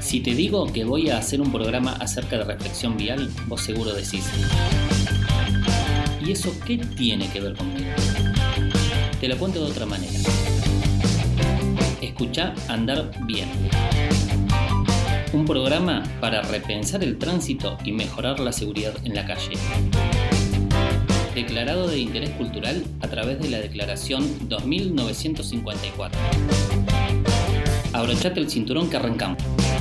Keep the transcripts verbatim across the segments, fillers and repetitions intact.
Si te digo que voy a hacer un programa acerca de reflexión vial, vos seguro decís: ¿y eso qué tiene que ver conmigo? Te lo cuento de otra manera. Escuchá Andar Bien. Un programa para repensar el tránsito y mejorar la seguridad en la calle. Declarado de interés cultural a través de la Declaración dos mil novecientos cincuenta y cuatro. Abrochate el cinturón que arrancamos.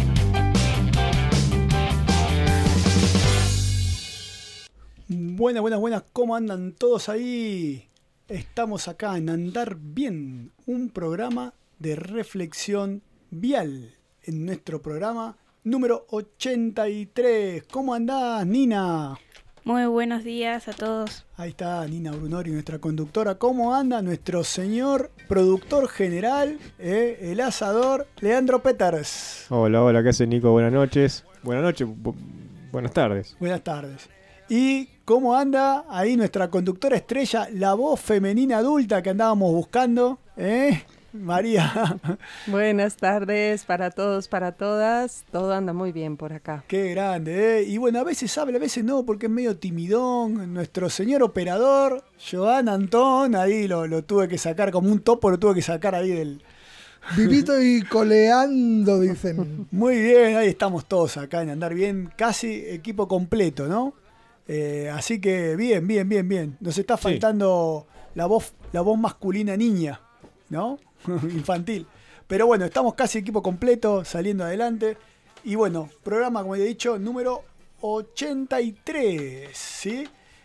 Buenas, buenas, buenas, ¿cómo andan todos ahí? Estamos acá en Andar Bien, un programa de reflexión vial, en nuestro programa número ochenta y tres. ¿Cómo andás, Nina? Muy buenos días a todos. Ahí está Nina Brunori, nuestra conductora. ¿Cómo anda nuestro señor productor general, eh, el asador, Leandro Peters? Hola, hola, ¿qué hace, Nico? Buenas noches. Buenas noches, bu- buenas tardes. Buenas tardes. ¿Y cómo anda ahí nuestra conductora estrella, la voz femenina adulta que andábamos buscando? ¿Eh? María. Buenas tardes para todos, para todas. Todo anda muy bien por acá. Qué grande, ¿eh? Y bueno, a veces habla, a veces no, porque es medio timidón. Nuestro señor operador, Joan Antón, ahí lo, lo tuve que sacar como un topo, lo tuve que sacar ahí del... Vivito y coleando, dicen. Muy bien, ahí estamos todos acá en Andar Bien, casi equipo completo, ¿no? Eh, así que bien, bien, bien, bien. Nos está faltando sí. la voz, la voz masculina niña, ¿no? Infantil. Pero bueno, estamos casi equipo completo, saliendo adelante. Y bueno, programa, como ya he dicho, número ochenta y tres, ¿sí?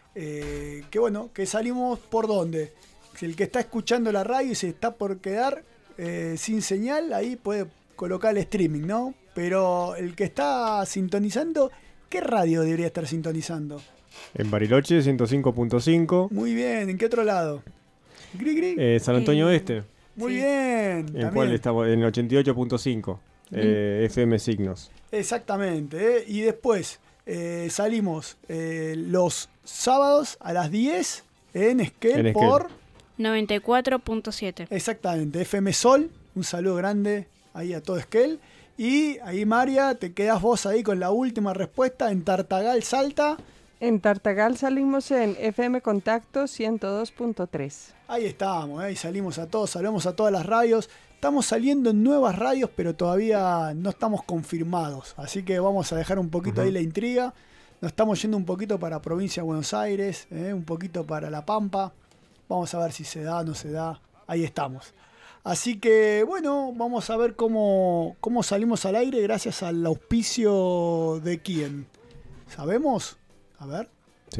Eh, que bueno, que salimos por dónde. Si el que está escuchando la radio y se está por quedar eh, sin señal, ahí puede colocar el streaming, ¿no? Pero el que está sintonizando, ¿qué radio debería estar sintonizando? En Bariloche, ciento cinco punto cinco. Muy bien, ¿en qué otro lado? ¿Gri, gri? Eh, San Antonio Eh, Oeste. Muy sí. bien. En cual estamos en el ochenta y ocho punto cinco. Eh, F M Signos. Exactamente, ¿eh? Y después eh, salimos eh, los sábados a las diez en Esquel, En Esquel. por... noventa y cuatro punto siete. Exactamente, F M Sol. Un saludo grande ahí a todo Esquel. Y ahí, María, te quedás vos ahí con la última respuesta en Tartagal, Salta. En Tartagal salimos en F M Contacto ciento dos punto tres. Ahí estamos, ¿eh? Ahí salimos a todos, salimos a todas las radios. Estamos saliendo en nuevas radios, pero todavía no estamos confirmados. Así que vamos a dejar un poquito uh-huh. ahí la intriga. Nos estamos yendo un poquito para provincia de Buenos Aires, ¿eh? Un poquito para La Pampa. Vamos a ver si se da o no se da. Ahí estamos. Así que, bueno, vamos a ver cómo, cómo salimos al aire gracias al auspicio de quién. ¿Sabemos? A ver. Sí.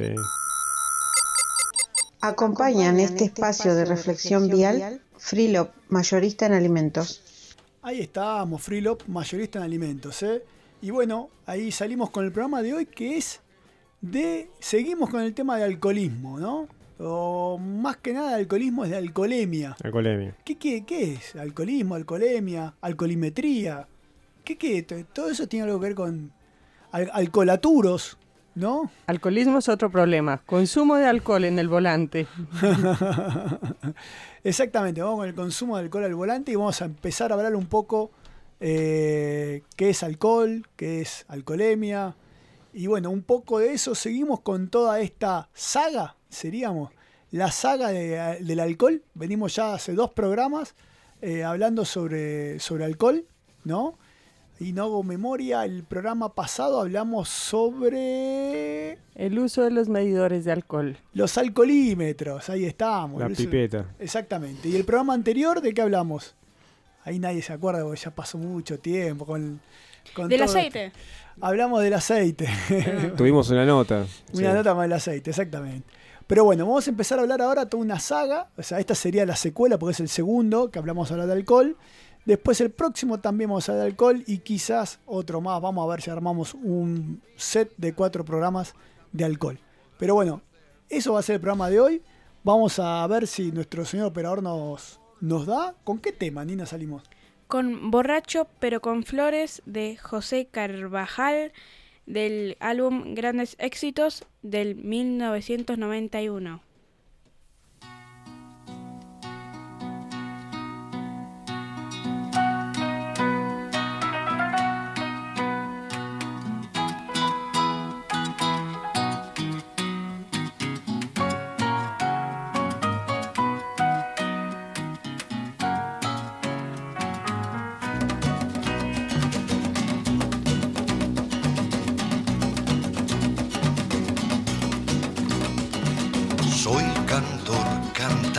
Acompañan este espacio de reflexión vial Freelop, mayorista en alimentos. Ahí estamos, Freelop, mayorista en alimentos, ¿eh? Y bueno, ahí salimos con el programa de hoy, que es de... Seguimos con el tema de alcoholismo, ¿no? O más que nada, alcoholismo es de alcoholemia. Alcoholemia. ¿Qué, qué, qué es? Alcoholismo, alcoholemia, alcoholimetría. ¿Qué, qué? Todo eso tiene algo que ver con al- alcoholaturos, ¿no? Alcoholismo es otro problema. Consumo de alcohol en el volante. Exactamente, vamos con el consumo de alcohol al volante y vamos a empezar a hablar un poco eh, qué es alcohol, qué es alcoholemia. Y bueno, un poco de eso. Seguimos con toda esta saga, seríamos, la saga de, del alcohol. Venimos ya hace dos programas eh, hablando sobre, sobre alcohol, ¿no? Y no hago memoria, el programa pasado hablamos sobre... El uso de los medidores de alcohol. Los alcoholímetros, ahí estamos. La El uso- pipeta. Exactamente. ¿Y el programa anterior de qué hablamos? Ahí nadie se acuerda porque ya pasó mucho tiempo con... con Del todo aceite. esto. Hablamos del aceite. Tuvimos una nota. Una Sí. nota más del aceite, exactamente. Pero bueno, vamos a empezar a hablar ahora toda una saga. O sea, esta sería la secuela porque es el segundo que hablamos ahora de alcohol. Después el próximo también vamos a hablar de alcohol y quizás otro más. Vamos a ver si armamos un set de cuatro programas de alcohol. Pero bueno, eso va a ser el programa de hoy. Vamos a ver si nuestro señor operador nos, nos da. ¿Con qué tema, Nina, salimos? Con Borracho pero con flores de José Carvajal, del álbum Grandes Éxitos del mil novecientos noventa y uno.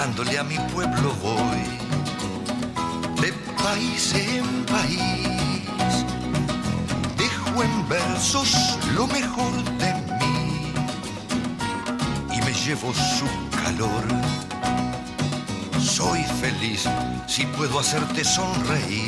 cantándole a mi pueblo voy, de país en país, dejo en versos lo mejor de mí y me llevo su calor. Soy feliz si puedo hacerte sonreír,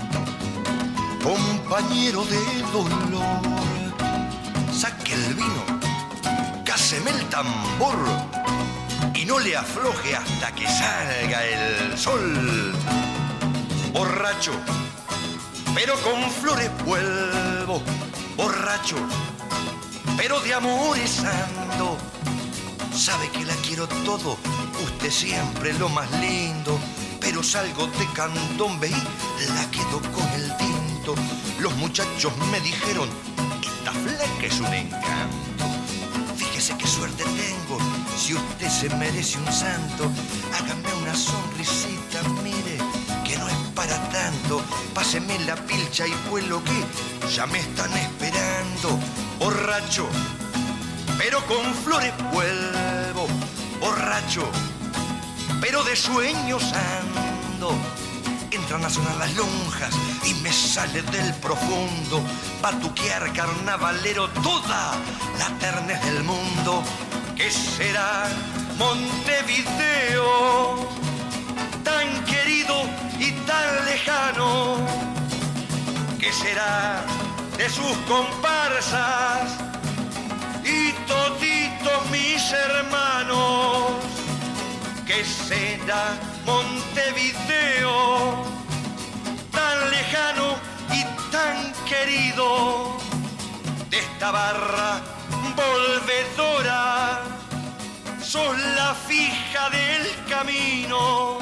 compañero de dolor. Saque el vino, cáseme el tambor y no le afloje hasta que salga el sol. Borracho, pero con flores vuelvo, borracho, pero de amores ando. Sabe que la quiero todo, usted siempre lo más lindo, pero salgo de candombe y la quedo con el tinto. Los muchachos me dijeron, esta flaca es un encanto. Fíjese qué suerte tengo, si usted se merece un santo, hágame una sonrisita, mire, que no es para tanto. Páseme la pilcha y vuelo que ya me están esperando. Borracho, pero con flores vuelvo, borracho, pero de sueños ando. Entran a sonar las lonjas y me sale del profundo batuquear carnavalero toda la ternez del mundo. ¿Qué será Montevideo, tan querido y tan lejano? ¿Qué será de sus comparsas y toditos mis hermanos? ¿Qué será Montevideo, tan lejano y tan querido? De esta barra volvedora, sos la fija del camino.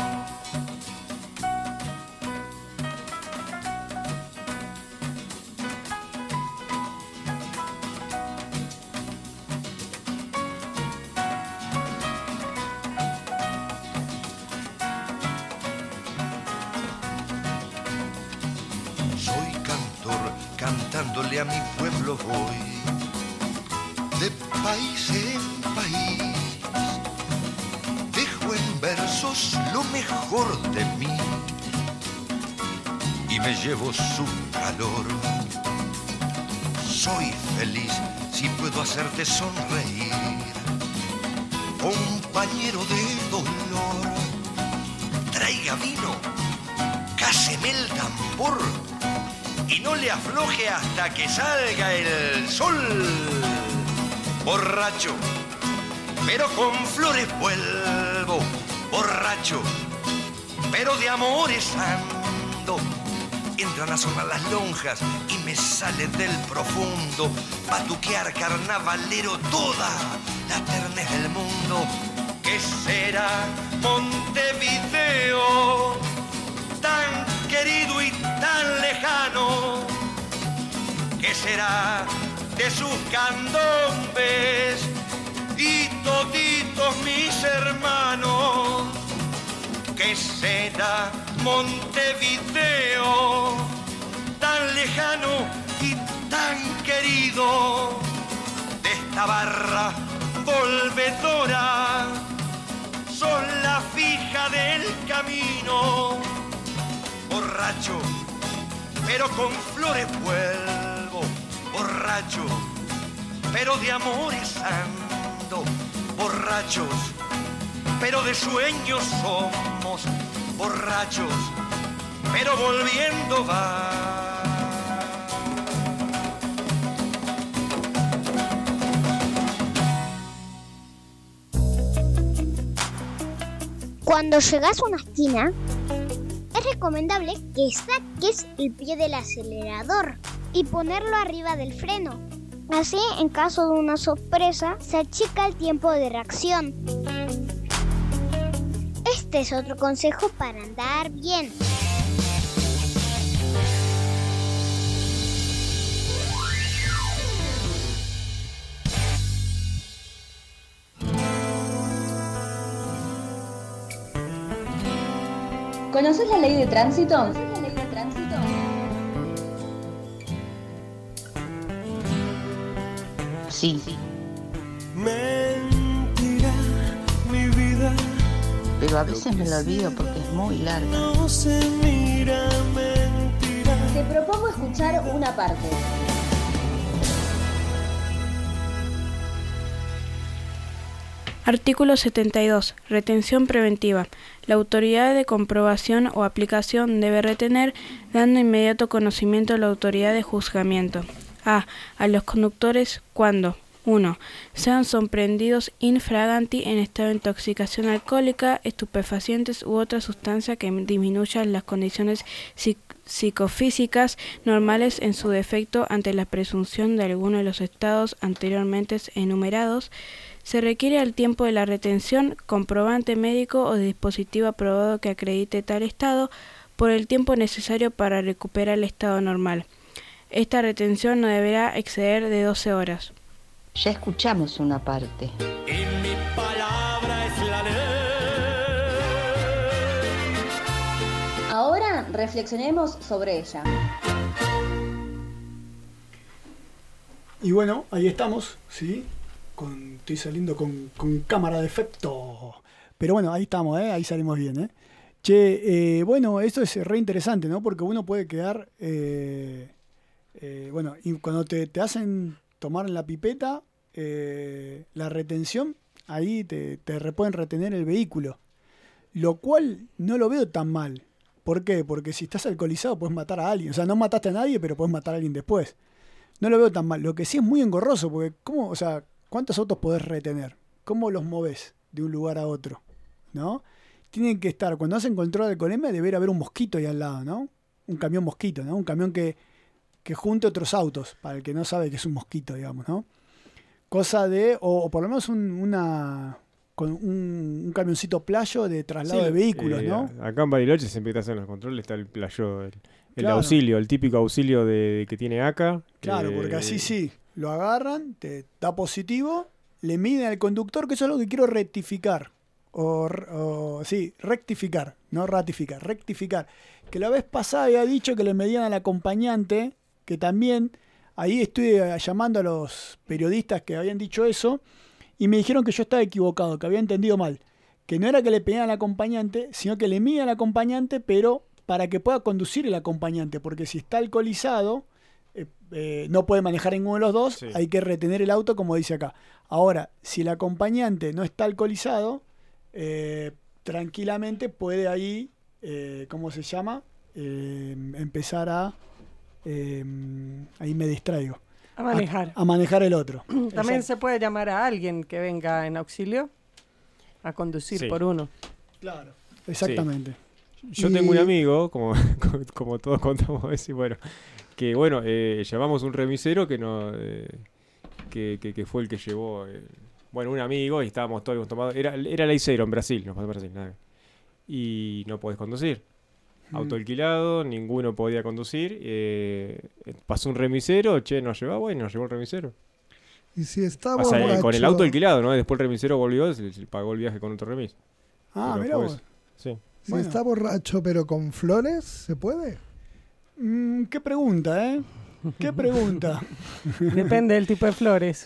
Cantándole a mi pueblo voy, de país en país, dejo en versos lo mejor de mí y me llevo su calor. Soy feliz si puedo hacerte sonreír, compañero de dolor. Traiga vino, cáseme el tambor y no le afloje hasta que salga el sol. Borracho, pero con flores vuelvo, borracho, pero de amores ando. Entran a sonar las lonjas y me sale del profundo batuquear carnavalero toda la ternez del mundo. ¿Qué será Montevideo, tan querido y tan lejano? ¿Qué será de sus candombes y toditos mis hermanos? ¿Qué será Montevideo, tan lejano y tan querido? De esta barra volvedora, sos la fija del camino. Borracho, pero con flores vuelvo, borracho, pero de amores ando. Borrachos, pero de sueños somos, borrachos, pero volviendo va. Cuando llegas a una esquina, es recomendable que saques el pie del acelerador y ponerlo arriba del freno. Así, en caso de una sorpresa, se achica el tiempo de reacción. Este es otro consejo para andar bien. ¿Conoces la ley de tránsito? ¿Conoces la ley de tránsito? Sí. Mentira, mi vida, pero a veces me la olvido porque es muy larga. No se mira mentira. Te propongo escuchar una parte. Artículo setenta y dos. Retención preventiva. La autoridad de comprobación o aplicación debe retener, dando inmediato conocimiento a la autoridad de juzgamiento. A. A los conductores cuando uno. Sean sorprendidos in fraganti en estado de intoxicación alcohólica, estupefacientes u otra sustancia que disminuya las condiciones psic- psicofísicas normales en su defecto ante la presunción de alguno de los estados anteriormente enumerados. Se requiere al tiempo de la retención comprobante médico o dispositivo aprobado que acredite tal estado por el tiempo necesario para recuperar el estado normal. Esta retención no deberá exceder de doce horas. Ya escuchamos una parte. Y mi palabra es la ley. Ahora reflexionemos sobre ella. Y bueno, ahí estamos, ¿sí? Con, estoy saliendo con, con cámara de efecto. Pero bueno, ahí estamos, ¿eh? Ahí salimos bien, ¿eh? Che, eh, bueno, esto es re interesante, ¿no? Porque uno puede quedar... Eh, eh, bueno, y cuando te, te hacen tomar la pipeta, eh, la retención, ahí te, te re- pueden retener el vehículo. Lo cual no lo veo tan mal. ¿Por qué? Porque si estás alcoholizado puedes matar a alguien. O sea, no mataste a nadie, pero puedes matar a alguien después. No lo veo tan mal. Lo que sí es muy engorroso, porque ¿cómo? O sea, ¿cuántos autos podés retener? ¿Cómo los movés de un lugar a otro? ¿No? Tienen que estar, cuando hacen control de alcoholemia, debería haber un mosquito ahí al lado, ¿no? Un camión mosquito, ¿no? Un camión que, que junte otros autos, para el que no sabe que es un mosquito, digamos, ¿no? Cosa de, o, o por lo menos un, una, con un, un camioncito playo de traslado Sí, de vehículos, eh, ¿no? Acá en Bariloche siempre que te hacen los controles está el playo, el, el Claro. auxilio, el típico auxilio de, que tiene acá. Claro, que- porque así sí, lo agarran, te da positivo, le miden al conductor, que eso es lo que quiero rectificar. O, o sí, rectificar, no ratificar, rectificar. Que la vez pasada había dicho que le medían al acompañante, que también, ahí estuve llamando a los periodistas que habían dicho eso, y me dijeron que yo estaba equivocado, que había entendido mal. Que no era que le pedían al acompañante, sino que le miden al acompañante, pero para que pueda conducir el acompañante, porque si está alcoholizado, eh, eh, no puede manejar ninguno de los dos, Sí. hay que retener el auto, como dice acá. Ahora, si el acompañante no está alcoholizado, eh, tranquilamente puede ahí, eh, ¿cómo se llama? Eh, empezar a... eh, ahí me distraigo. A manejar. A, a manejar el otro. También Exacto. se puede llamar a alguien que venga en auxilio a conducir Sí. por uno. Claro, exactamente. Yo Y- tengo un amigo, como, como todos contamos a veces, bueno, que bueno, eh, llamamos un remisero que no eh, que, que, que fue el que llevó, eh, bueno, un amigo y estábamos todos tomados, era, era leicero en Brasil, nos pasó en Brasil, nada. Y no podés conducir. Mm. Auto alquilado, ninguno podía conducir. eh, pasó un remisero, che, nos llevó, bueno, nos llevó el remisero. Y si está O sea, eh, con el borracho- auto alquilado, ¿no? Después el remisero volvió, se, se pagó el viaje con otro remis. Ah, Pero mirá fue vos. eso. Sí. Si Bueno. está borracho pero con flores, ¿se puede? Mm, qué pregunta, ¿eh? Qué pregunta. Depende del tipo de flores.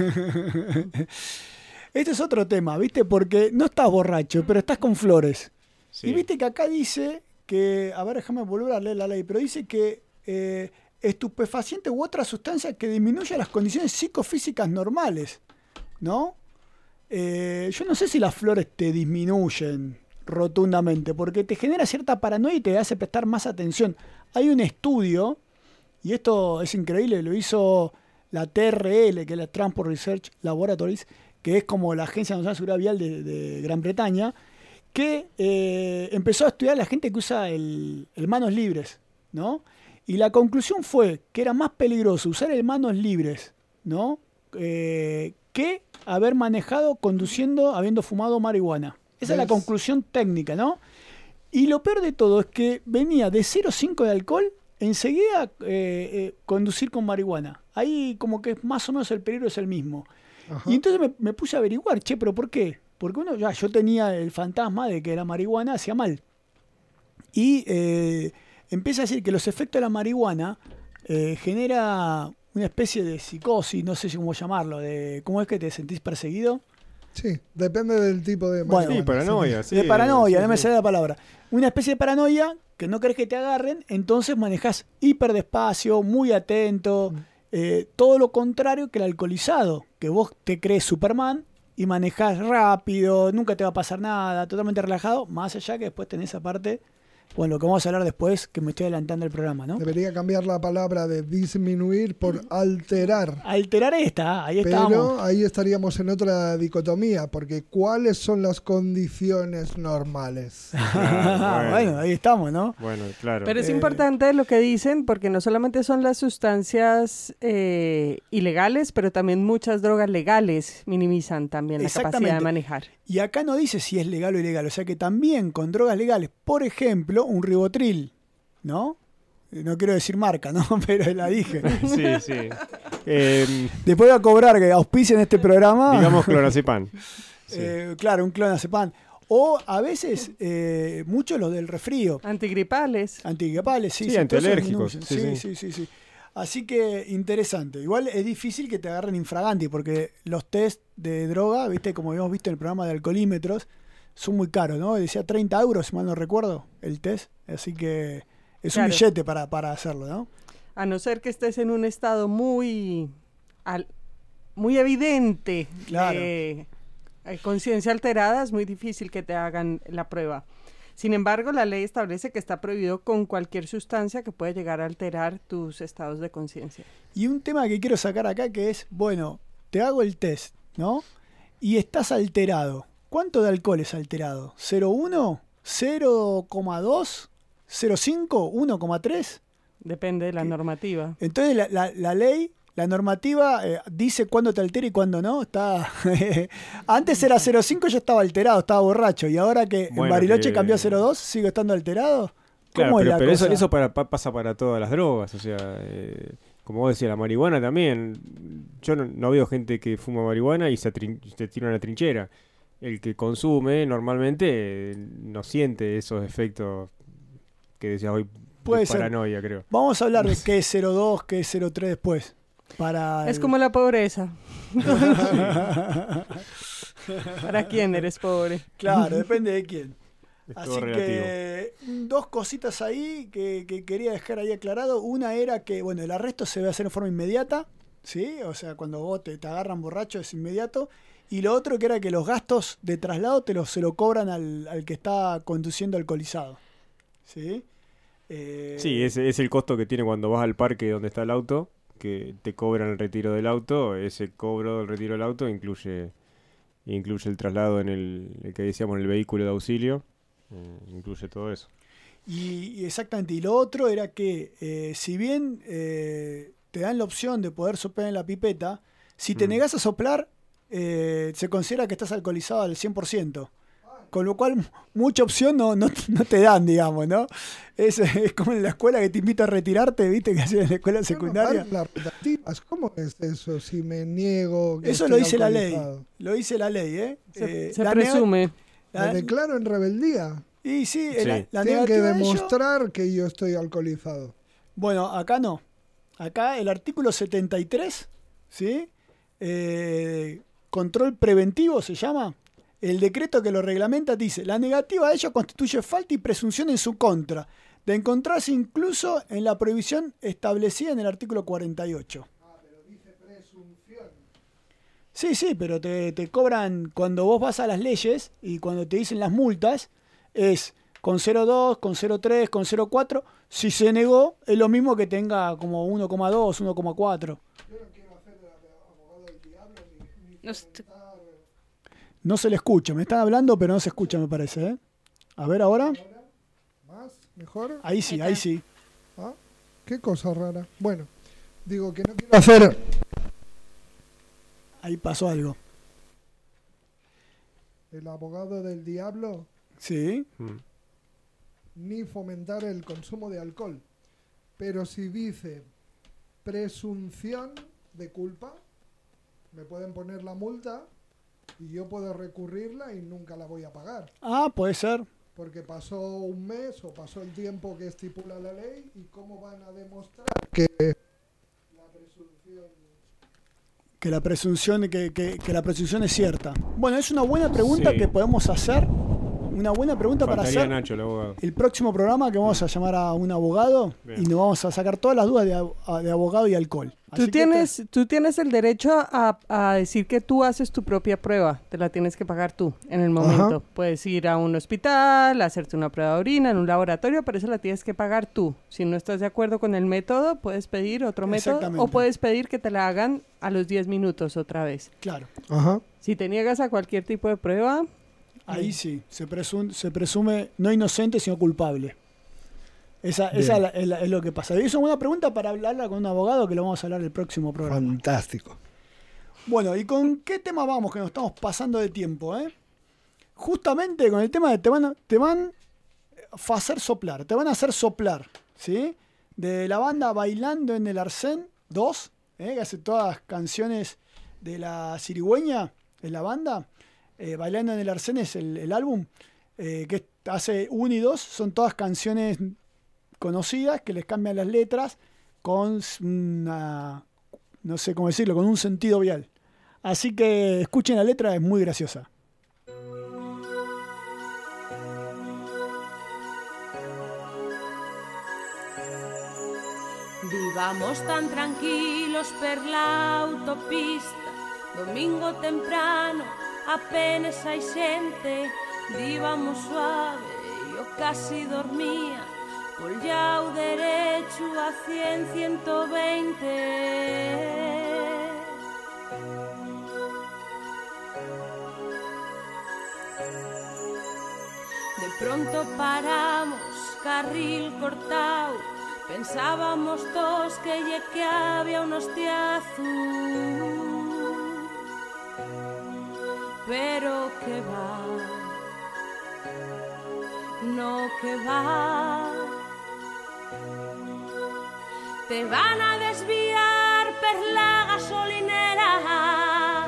Este es otro tema, ¿viste? Porque no estás borracho, pero estás con flores. Sí. Y viste que acá dice que, a ver, déjame volver a leer la ley, pero dice que eh, estupefaciente u otra sustancia que disminuya las condiciones psicofísicas normales, ¿no? Eh, yo no sé si las flores te disminuyen rotundamente, porque te genera cierta paranoia y te hace prestar más atención. Hay un estudio, y esto es increíble, lo hizo la T R L, que es la Transport Research Laboratories, que es como la Agencia Nacional de Seguridad Vial de, de Gran Bretaña, que eh, empezó a estudiar a la gente que usa el, el manos libres, ¿no? Y la conclusión fue que era más peligroso usar el manos libres, ¿no? Eh, que haber manejado conduciendo habiendo fumado marihuana. Esa es la ¿Ves? conclusión técnica, ¿no? Y lo peor de todo es que venía de cero coma cinco de alcohol, enseguida eh, eh, conducir con marihuana. Ahí como que más o menos el peligro es el mismo. Ajá. Y entonces me, me puse a averiguar, che, pero ¿por qué? Porque uno, ya, yo tenía el fantasma de que la marihuana hacía mal. Y eh, empieza a decir que los efectos de la marihuana eh, genera una especie de psicosis, no sé si cómo llamarlo, de cómo es que te sentís perseguido. Sí, depende del tipo de Bueno, sí, paranoia. Sí, de paranoia, sí, no me sí. sale la palabra. Una especie de paranoia que no querés que te agarren, entonces manejás hiper despacio, muy atento, Mm. eh, todo lo contrario que el alcoholizado, que vos te crees Superman y manejás rápido, nunca te va a pasar nada, totalmente relajado, más allá que después tenés esa parte, bueno, lo que vamos a hablar después, que me estoy adelantando el programa, ¿no? Debería cambiar la palabra de disminuir por alterar. Alterar esta, ahí Pero estamos. ahí estaríamos en otra dicotomía, porque ¿cuáles son las condiciones normales? Claro, bueno, ahí estamos, ¿no? Bueno, claro. Pero es Eh, importante lo que dicen, porque no solamente son las sustancias eh, ilegales, pero también muchas drogas legales minimizan también la capacidad Exactamente. de manejar. Y acá no dice si es legal o ilegal, o sea que también con drogas legales, por ejemplo, un ribotril, ¿no? No quiero decir marca, ¿no? Pero la dije. Sí, sí. Eh, Después voy a cobrar que auspicien este programa. digamos clonazepam. Sí. Eh, claro, un clonazepam. O a veces, eh, muchos los del resfrío. Antigripales. Antigripales, sí. Sí, sí, todo eso antialérgicos, disminuye. sí, Sí, sí. sí, sí, sí. Así que interesante. Igual es difícil que te agarren infraganti porque los test de droga, viste, como habíamos visto en el programa de alcoholímetros, son muy caros, ¿no? Decía treinta euros, si mal no recuerdo, el test. Así que es Claro. un billete para, para hacerlo, ¿no? A no ser que estés en un estado muy, al- muy evidente Claro. de eh, conciencia alterada, es muy difícil que te hagan la prueba. Sin embargo, la ley establece que está prohibido con cualquier sustancia que pueda llegar a alterar tus estados de conciencia. Y un tema que quiero sacar acá que es, bueno, te hago el test, ¿no? Y estás alterado. ¿Cuánto de alcohol es alterado? ¿cero coma uno? ¿cero coma dos? ¿cero coma cinco? ¿uno coma tres? Depende de la ¿Qué? normativa. Entonces la, la- la ley, la normativa eh, dice cuándo te altera y cuándo no. Está Antes era cero coma cinco, yo estaba alterado, estaba borracho. Y ahora que en Bueno, Bariloche que- cambió a cero coma dos, ¿sigo estando alterado? Claro, ¿Cómo es pero, la pero eso, cosa? eso para, pa- pasa para todas las drogas. O sea, eh, como vos decías, la marihuana también. Yo no, no veo gente que fuma marihuana y se, atrin- se tira una trinchera. El que consume normalmente eh, no siente esos efectos que decías hoy Puede de ser. paranoia, creo. Vamos a hablar de qué es cero coma dos, qué es cero coma tres después. Para Es el- como la pobreza. ¿Para quién eres pobre? Claro, depende de quién. Es Así todo que dos cositas ahí que, que quería dejar ahí aclarado. Una era que, bueno, el arresto se debe hacer en forma inmediata, ¿sí? O sea, cuando vos te, te agarran borracho es inmediato. Y lo otro que era que los gastos de traslado te los, se lo cobran al, al que está conduciendo alcoholizado, ¿sí? Eh, Sí, ese es el costo que tiene cuando vas al parque donde está el auto, que te cobran el retiro del auto. Ese cobro del retiro del auto incluye incluye el traslado en el, el que decíamos, en el vehículo de auxilio. Eh, incluye todo eso. Y, y exactamente, y lo otro era que eh, si bien eh, te dan la opción de poder soplar en la pipeta, si te Mm. negás a soplar, eh, se considera que estás alcoholizado al cien por ciento. Con lo cual, m- mucha opción no, no, no te dan, digamos, ¿no? Es, es como en la escuela que te invita a retirarte, ¿viste? Que hacían en la escuela secundaria. Las rotativas, ¿cómo es eso si me niego? que Eso estoy lo dice la ley. alcoholizado? Lo dice la ley, ¿eh? Se, Eh, se la nega- presume. la- Me declaro en rebeldía. y sí, Sí. la, la Tienen que negativa de ello- demostrar que yo estoy alcoholizado. Bueno, acá no. Acá el artículo setenta y tres, ¿sí? Eh, control preventivo se llama. El decreto que lo reglamenta dice, la negativa a ello constituye falta y presunción en su contra, de encontrarse incluso en la prohibición establecida en el artículo cuarenta y ocho. Sí, sí, pero te, te cobran cuando vos vas a las leyes y cuando te dicen las multas, es con cero coma dos, con cero coma tres, con cero coma cuatro. Si se negó, es lo mismo que tenga como uno coma dos, uno coma cuatro. No sé, No se le escucha, me están hablando, pero no se escucha, me parece. ¿eh? A ver ahora. ¿Más? ¿Mejor? Ahí sí, ahí sí. Ah, qué cosa rara. Bueno, digo que no quiero hacer Ahí pasó algo. el abogado del diablo Sí. Mm. ni fomentar el consumo de alcohol. Pero si dice presunción de culpa, me pueden poner la multa y yo puedo recurrirla y nunca la voy a pagar. Ah, puede ser. Porque pasó un mes o pasó el tiempo que estipula la ley y cómo van a demostrar que la presunción... que la presunción que, que, que la presunción es cierta. Bueno, es una buena pregunta sí. que podemos hacer. Una buena pregunta Faltaría para hacer Nacho, el abogado. El próximo programa, que vamos a llamar a un abogado. Bien. Y nos vamos a sacar todas las dudas de, de abogado y alcohol. Tú tienes, te... tú tienes el derecho a, a decir que tú haces tu propia prueba. Te la tienes que pagar tú en el momento. Ajá. Puedes ir a un hospital, hacerte una prueba de orina en un laboratorio, pero eso la tienes que pagar tú. Si no estás de acuerdo con el método, puedes pedir otro método o puedes pedir que te la hagan a los diez minutos otra vez. Claro. Ajá. Si te niegas a cualquier tipo de prueba... Ahí sí, se presume, se presume no inocente, sino culpable. Esa, esa es, la, es, la, es lo que pasa. Y eso es una pregunta para hablarla con un abogado, que lo vamos a hablar el próximo programa. Fantástico. Bueno, ¿y con qué tema vamos? Que nos estamos pasando de tiempo, ¿eh? Justamente con el tema de te van, te van a hacer soplar, te van a hacer soplar, ¿sí? De la banda Bailando en el Arsén dos, ¿eh? Que hace todas las canciones de la Cirigüeña, es la banda. Eh, Bailando en el Arsén es el, el álbum, eh, que hace uno y dos, son todas canciones conocidas que les cambian las letras con una, no sé cómo decirlo, con un sentido vial. Así que escuchen la letra, es muy graciosa. Vivamos tan tranquilos per la autopista, domingo temprano, apenas hai xente, díbamos suave, yo casi dormía, pollao derecho a cien, ciento veinte. De pronto paramos, carril cortao, pensábamos todos que lle que había un hostiazo. Pero que va, no que va, te van a desviar per la gasolinera,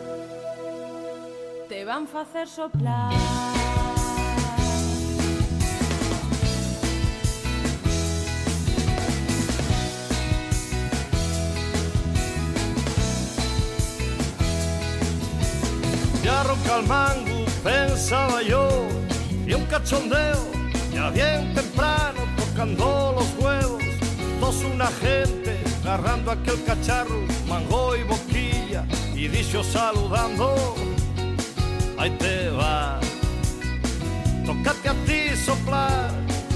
te van a hacer soplar. Ya ronca el mango, pensaba yo, y un cachondeo, ya bien temprano, tocando los huevos, dos una gente, agarrando aquel cacharro, mango y boquilla, y dicho saludando, ahí te va, tócate a ti soplar,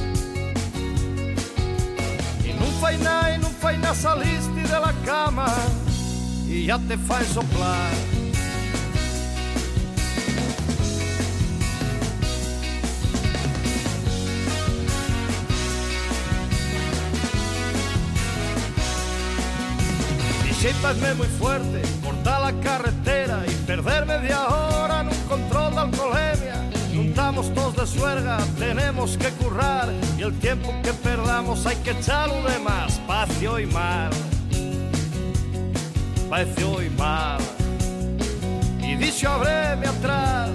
y no fai nada, y no fai nada, saliste de la cama, y ya te fai soplar. Sípasme muy fuerte, cortar la carretera y perder media hora en un control de alcoholemia. Juntamos todos de suerga, tenemos que currar y el tiempo que perdamos hay que echarlo de más. Pacio y mal, pacio y mal. Y dicho abréme atrás,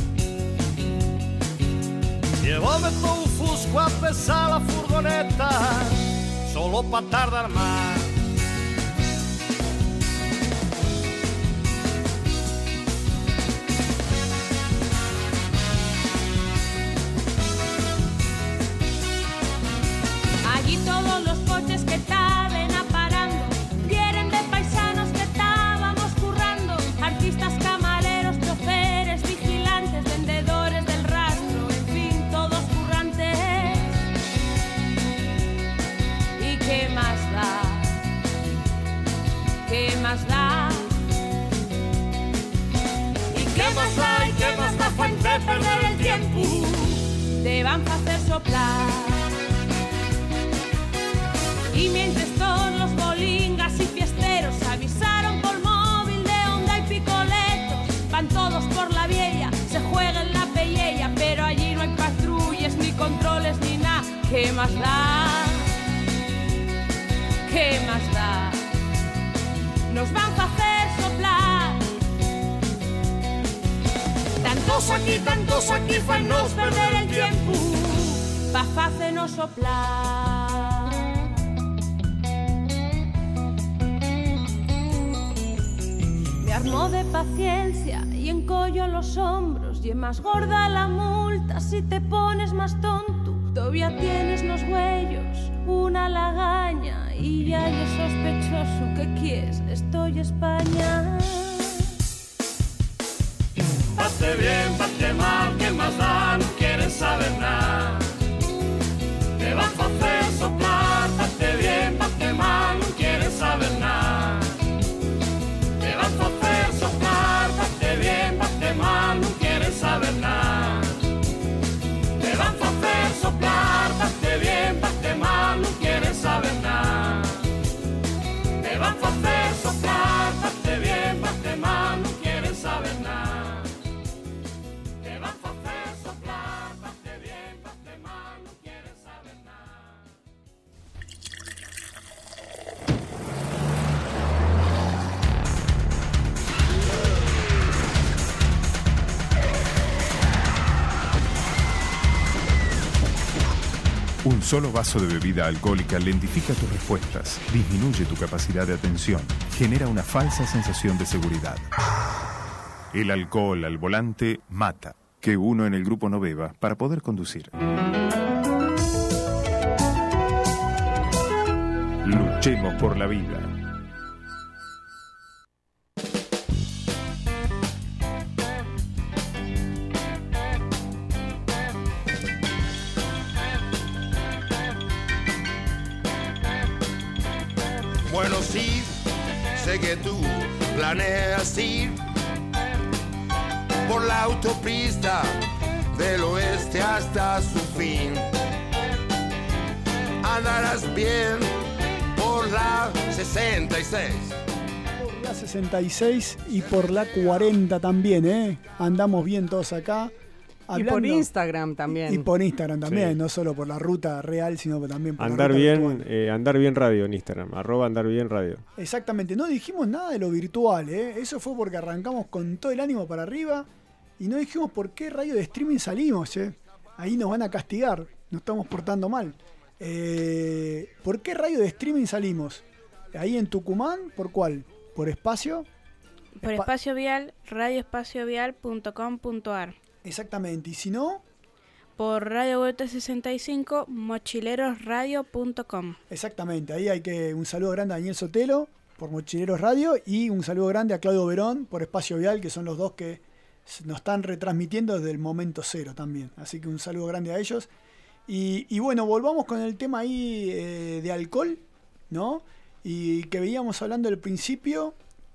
llevóme todo un fusco a pesar la furgoneta, solo pa' tardar más. Todos los coches que estaban aparando vienen de paisanos que estábamos currando, artistas, camareros, choferes, vigilantes, vendedores del rastro, en fin, todos currantes. ¿Y qué más da? ¿Qué más da? ¿Y qué más da? ¿Y qué más da? Fuente perder el tiempo, te van a hacer soplar. Y mientras todos los bolingas y fiesteros avisaron por móvil de onda y picoletos, van todos por la vieja, se juegan la pelleya, pero allí no hay patrullas, ni controles, ni nada. ¿Qué más da? ¿Qué más da? Nos van a hacer soplar. Tantos aquí, tantos aquí, para no perder el tiempo, pa' hacernos soplar. ritmo de paciencia y encollo los hombros. Y es más gorda la multa si te pones más tonto. Todavía tienes los huellos, una lagaña y ya es sospechoso que quieres, estoy España. Pate bien, pate mal, que más da, no quieren saber nada. Te vas a hacer soplar, pate bien, pate mal, no quieren saber nada. Te vas a hacer soplar, pate bien, pate mal, no quieren saber nada. Te vas a hacer soplar, pate bien, pate mal, no quieren saber nada. Te vas a hacer soplar, pate bien, pate mal, no quieren saber nada. Te vas a hacer soplar, pate bien, pate mal, no quieren saber nada. Un solo vaso de bebida alcohólica lentifica tus respuestas, disminuye tu capacidad de atención, genera una falsa sensación de seguridad. El alcohol al volante mata. Que uno en el grupo no beba para poder conducir. Luchemos por la vida. Bueno, sí, sé que tú planeas ir por la autopista del oeste hasta su fin. Andarás bien por la sesenta y seis. Por la sesenta y seis y por la cuarenta también, ¿eh? Andamos bien todos acá. Hablando, y por Instagram también. Y por Instagram también, Sí. no solo por la ruta real, sino también por Andar la ruta bien, virtual. eh, andar bien radio en Instagram, arroba andar bien radio. Exactamente, no dijimos nada de lo virtual, ¿eh? Eso fue porque arrancamos con todo el ánimo para arriba y no dijimos por qué radio de streaming salimos, ¿eh? Ahí nos van a castigar, nos estamos portando mal. Eh, ¿Por qué radio de streaming salimos? Ahí en Tucumán, ¿por cuál? ¿Por espacio? Por Espa- espacio vial, radioespaciovial punto com punto ar. Exactamente, y si no, por Radio Vuelta sesenta y cinco, mochilerosradio punto com. exactamente, ahí hay que un saludo grande a Daniel Sotelo por Mochileros Radio y un saludo grande a Claudio Verón por Espacio Vial, que son los dos que nos están retransmitiendo desde el momento cero también. Así que un saludo grande a ellos. Y, y bueno, volvamos con el tema ahí eh, de alcohol, ¿no? Y que veíamos hablando al principio,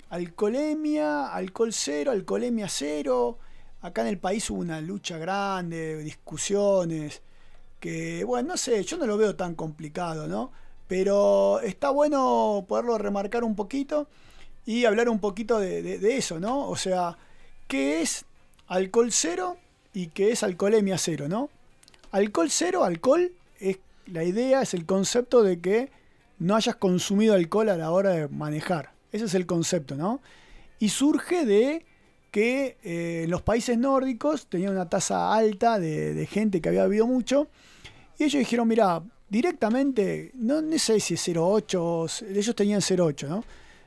alcoholemia, alcohol cero, alcoholemia cero. Acá en el país hubo una lucha grande, discusiones, que bueno, no sé, yo no lo veo tan complicado, ¿no? Pero está bueno poderlo remarcar un poquito y hablar un poquito de, de, de eso, ¿no? O sea, ¿qué es alcohol cero y qué es alcoholemia cero, ¿no? Alcohol cero, alcohol, es la idea, es el concepto de que no hayas consumido alcohol a la hora de manejar. Ese es el concepto, ¿no? Y surge de que eh, en los países nórdicos tenían una tasa alta de, de gente que había bebido mucho, y ellos dijeron, mira, directamente, no, no sé si es cero coma ocho, ellos tenían cero coma ocho, ¿no?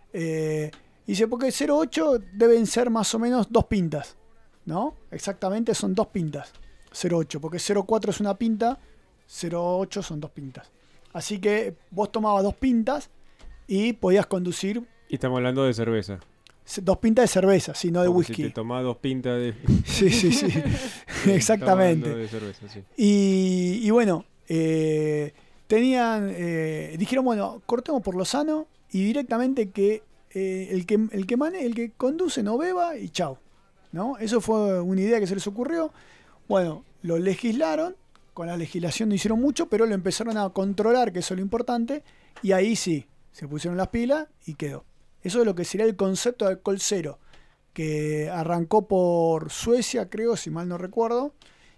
Eh, dice, porque cero coma ocho deben ser más o menos dos pintas, ¿no? Exactamente son dos pintas, cero coma ocho, porque cero coma cuatro es una pinta, cero coma ocho son dos pintas. Así que vos tomabas dos pintas y podías conducir. Y estamos hablando de cerveza. Dos pintas de cerveza, sí, no de Como whisky. Si te tomás dos pintas de... Sí, sí, sí. Exactamente. De cerveza, sí. Y, y bueno, eh, tenían, eh, dijeron, bueno, cortemos por lo sano y directamente que, eh, el que el que mane, el que conduce no beba y chau, ¿no? Eso fue una idea que se les ocurrió. Bueno, lo legislaron, con la legislación no hicieron mucho, pero lo empezaron a controlar, que eso es lo importante, y ahí sí, se pusieron las pilas y quedó. Eso es lo que sería el concepto de alcohol cero, que arrancó por Suecia, creo, si mal no recuerdo,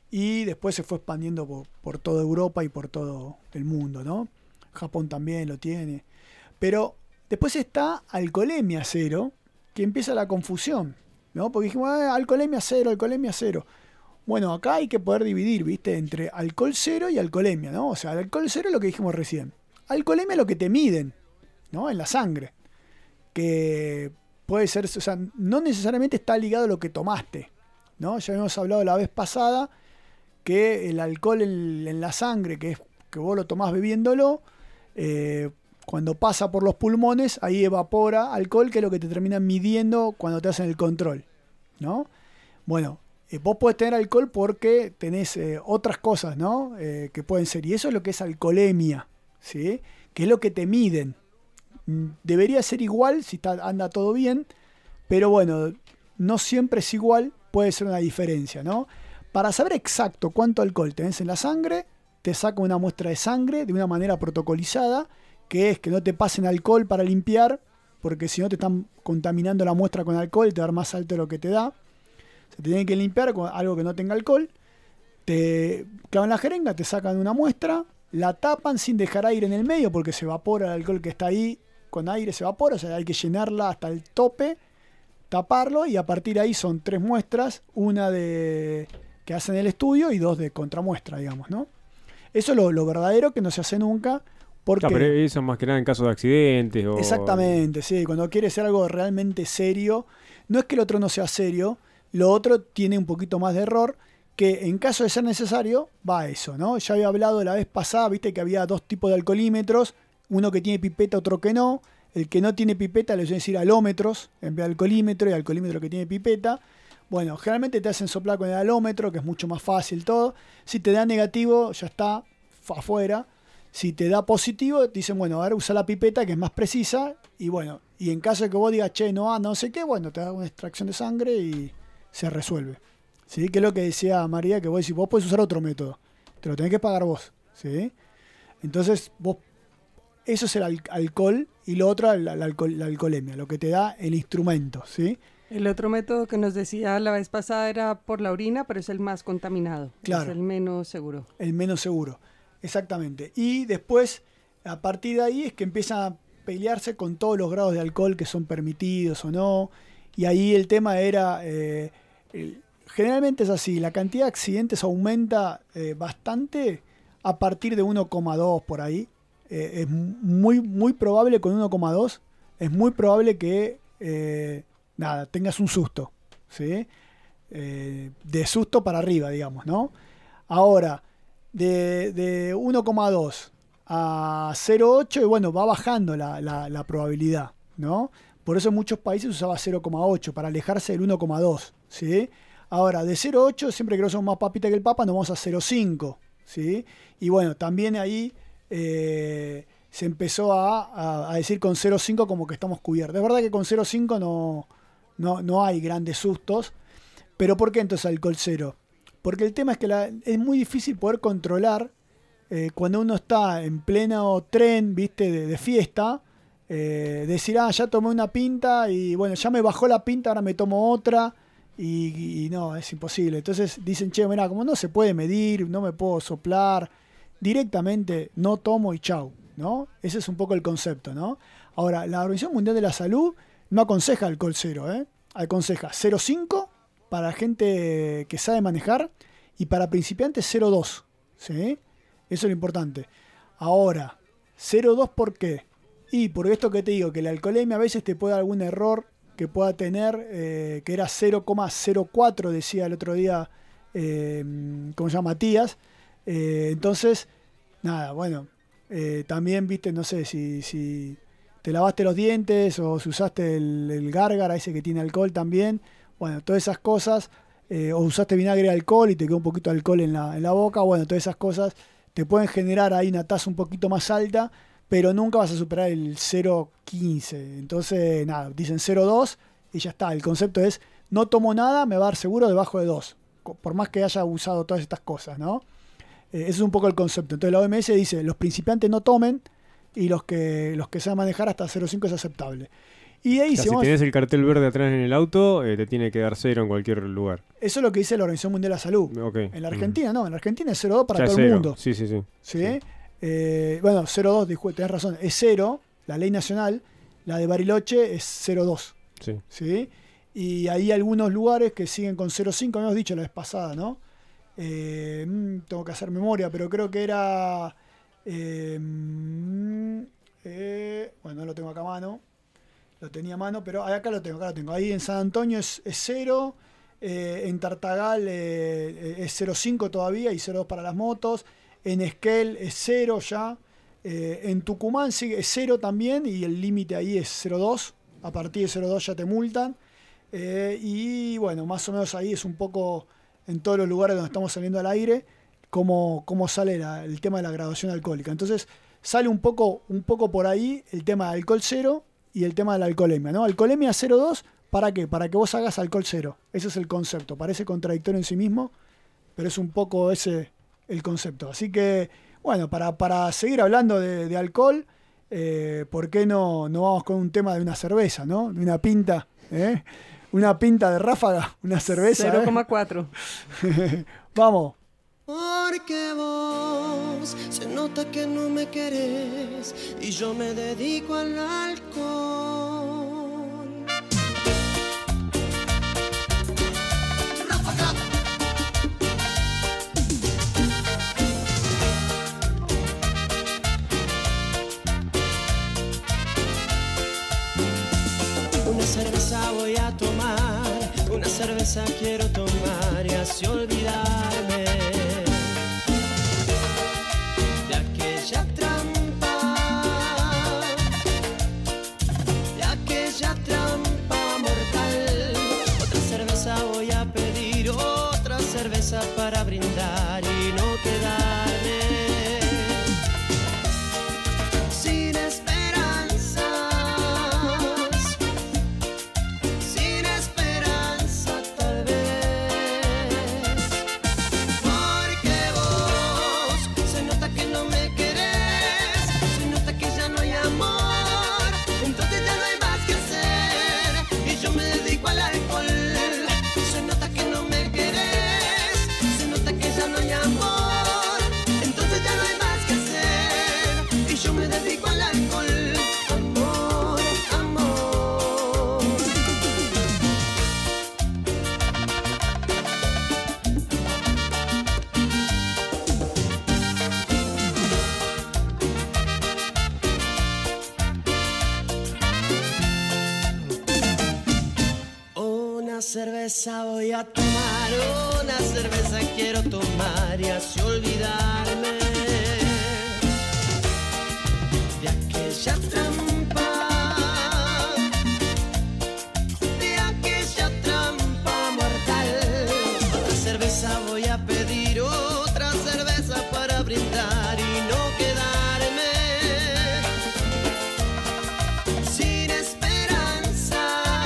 y después se fue expandiendo por, por toda Europa y por todo el mundo, ¿no? Japón también lo tiene. Pero después está alcoholemia cero, que empieza la confusión, ¿no? Porque dijimos, ah, alcoholemia cero, alcoholemia cero. Bueno, acá hay que poder dividir, ¿viste? Entre alcohol cero y alcoholemia, ¿no? O sea, el alcohol cero es lo que dijimos recién. Alcoholemia es lo que te miden, ¿no? En la sangre. Que puede ser, o sea, no necesariamente está ligado a lo que tomaste, ¿no? Ya habíamos hablado la vez pasada que el alcohol en, en la sangre, que es que vos lo tomás bebiéndolo, eh, cuando pasa por los pulmones, ahí evapora alcohol, que es lo que te terminan midiendo cuando te hacen el control, ¿no? Bueno, eh, vos podés tener alcohol porque tenés eh, otras cosas, ¿no? Eh, que pueden ser, y eso es lo que es alcoholemia, ¿sí? Que es lo que te miden. Debería ser igual si está, anda todo bien, pero bueno, no siempre es igual, puede ser una diferencia, ¿no? Para saber exacto cuánto alcohol tenés en la sangre, te saca una muestra de sangre de una manera protocolizada, que es que no te pasen alcohol para limpiar, porque si no te están contaminando la muestra con alcohol y te va a dar más alto de lo que te da. Se te tiene que limpiar con algo que no tenga alcohol, te clavan la jeringa, te sacan una muestra, la tapan sin dejar aire en el medio porque se evapora el alcohol que está ahí, con aire se evapora, o sea, hay que llenarla hasta el tope, taparlo, y a partir de ahí son tres muestras, una de que hacen el estudio y dos de contramuestra, digamos, ¿no? Eso es lo, lo verdadero que no se hace nunca. Porque, claro, pero eso más que nada en caso de accidentes. O... Exactamente, sí, cuando quiere ser algo realmente serio, no es que el otro no sea serio, lo otro tiene un poquito más de error, que en caso de ser necesario, va a eso, ¿no? Ya había hablado la vez pasada, viste que había dos tipos de alcoholímetros, uno que tiene pipeta, otro que no. El que no tiene pipeta le suelen decir alómetros en vez de alcoholímetro, y alcoholímetro que tiene pipeta. Bueno, generalmente te hacen soplar con el alómetro, que es mucho más fácil todo. Si te da negativo, ya está afuera. Si te da positivo, te dicen, bueno, ahora usa la pipeta, que es más precisa. Y bueno, y en caso de que vos digas, che, no anda, no sé qué, bueno, te da una extracción de sangre y se resuelve. ¿Sí? Que es lo que decía María, que vos decís, vos podés usar otro método. Te lo tenés que pagar vos. ¿Sí? Entonces, vos, eso es el al- alcohol, y lo otro, la, la, alcohol, la alcoholemia, lo que te da el instrumento. ¿Sí? El otro método que nos decía la vez pasada era por la orina, pero es el más contaminado. Claro. Es el menos seguro. El menos seguro, exactamente. Y después, a partir de ahí, es que empieza a pelearse con todos los grados de alcohol que son permitidos o no. Y ahí el tema era, eh, el, generalmente es así, la cantidad de accidentes aumenta eh, bastante a partir de uno coma dos por ahí. Eh, es muy, muy probable con uno coma dos, es muy probable que... Eh, nada, tengas un susto, ¿sí? Eh, de susto para arriba, digamos, ¿no? Ahora, de, de uno coma dos a cero coma ocho, y bueno, va bajando la, la, la probabilidad, ¿no? Por eso en muchos países usaba cero coma ocho, para alejarse del uno coma dos, ¿sí? Ahora, de cero coma ocho, siempre que no somos más papita que el papa, nos vamos a cero coma cinco, ¿sí? Y bueno, también ahí... Eh, se empezó a, a, a decir con cero coma cinco como que estamos cubiertos. Es verdad que con cero coma cinco no... No, no hay grandes sustos. ¿Pero por qué entonces alcohol cero? Porque el tema es que la, es muy difícil poder controlar eh, cuando uno está en pleno tren, viste, de, de fiesta, eh, decir, ah, ya tomé una pinta y bueno, ya me bajó la pinta, ahora me tomo otra, y, y no, es imposible. Entonces dicen, che, mirá, como no se puede medir, no me puedo soplar, directamente no tomo y chau, ¿no? Ese es un poco el concepto, ¿no? Ahora, la Organización Mundial de la Salud no aconseja alcohol cero, ¿eh? Aconseja cero coma cinco para gente que sabe manejar, y para principiantes cero coma dos, ¿sí? Eso es lo importante. Ahora, cero coma dos, ¿por qué? Y por esto que te digo, que la alcoholemia a veces te puede dar algún error que pueda tener, eh, que era cero coma cero cuatro, decía el otro día, eh, ¿cómo se llama? Matías. Eh, entonces, nada, bueno, eh, también, viste, no sé si... si te lavaste los dientes o si usaste el, el gárgara ese que tiene alcohol también, bueno, todas esas cosas, eh, o usaste vinagre de alcohol y te quedó un poquito de alcohol en la, en la boca, bueno, todas esas cosas te pueden generar ahí una tasa un poquito más alta, pero nunca vas a superar el cero coma quince. Entonces, nada, dicen cero coma dos y ya está. El concepto es, no tomo nada, me va a dar seguro debajo de dos, por más que haya usado todas estas cosas, ¿no? Eh, ese es un poco el concepto. Entonces la O M S dice, los principiantes no tomen, y los que los que saben manejar hasta cero coma cinco es aceptable. Y ahí, o sea, si, si, vamos, tenés el cartel verde atrás en el auto, eh, te tiene que dar cero en cualquier lugar. Eso es lo que dice la Organización Mundial de la Salud. Okay. En la Argentina, mm. no, en la Argentina es cero coma dos para ya todo cero. el mundo. Sí, sí, sí. ¿Sí? Sí. Eh, bueno, cero coma dos, disculpe, tenés razón, es cero, la ley nacional, la de Bariloche es cero coma dos. Sí. ¿Sí? Y hay algunos lugares que siguen con cero coma cinco, habíamos dicho la vez pasada, ¿no? Eh, tengo que hacer memoria, pero creo que era... Eh, Eh, bueno, no lo tengo acá a mano. lo tenía a mano, pero acá lo tengo, acá lo tengo. Ahí en San Antonio es, es cero, eh, en Tartagal eh, es cero coma cinco todavía y cero coma dos para las motos, en Esquel es cero ya, eh, en Tucumán sigue, es cero también y el límite ahí es cero coma dos, a partir de cero coma dos ya te multan, eh, y bueno, más o menos ahí es un poco en todos los lugares donde estamos saliendo al aire, cómo, cómo sale la, el tema de la graduación alcohólica. Entonces sale un poco, un poco por ahí el tema de alcohol cero y el tema de la alcoholemia, ¿no? Alcoholemia cero coma dos, ¿para qué? Para que vos hagas alcohol cero. Ese es el concepto. Parece contradictorio en sí mismo, pero es un poco ese el concepto. Así que, bueno, para, para seguir hablando de, de alcohol, eh, ¿por qué no, no vamos con un tema de una cerveza, ¿no? De una pinta, ¿eh? Una pinta de ráfaga, una cerveza. cero coma cuatro. ¿eh? Vamos. Porque vos se nota que no me querés y yo me dedico al alcohol. Ráfaga. Una cerveza voy a tomar, una cerveza quiero tomar y así olvidarme de aquella trampa, de aquella trampa mortal. Otra cerveza voy a pedir, otra cerveza para brindar y no quedarme sin esperanzas, sin esperanza tal vez. Porque vos se nota que no me querés, se nota que ya no hay amor, entonces ya no hay más que hacer y yo me dedico al alcohol. Se nota que no me querés, se nota que ya no hay amor, entonces ya no hay más que hacer y yo me dedico al alcohol. Amor, amor. Una cerveza voy a tomar, una cerveza quiero tomar y así olvidarme de aquella trampa, de aquella trampa mortal. Otra cerveza voy a pedir, otra cerveza para brindar y no quedarme sin esperanzas,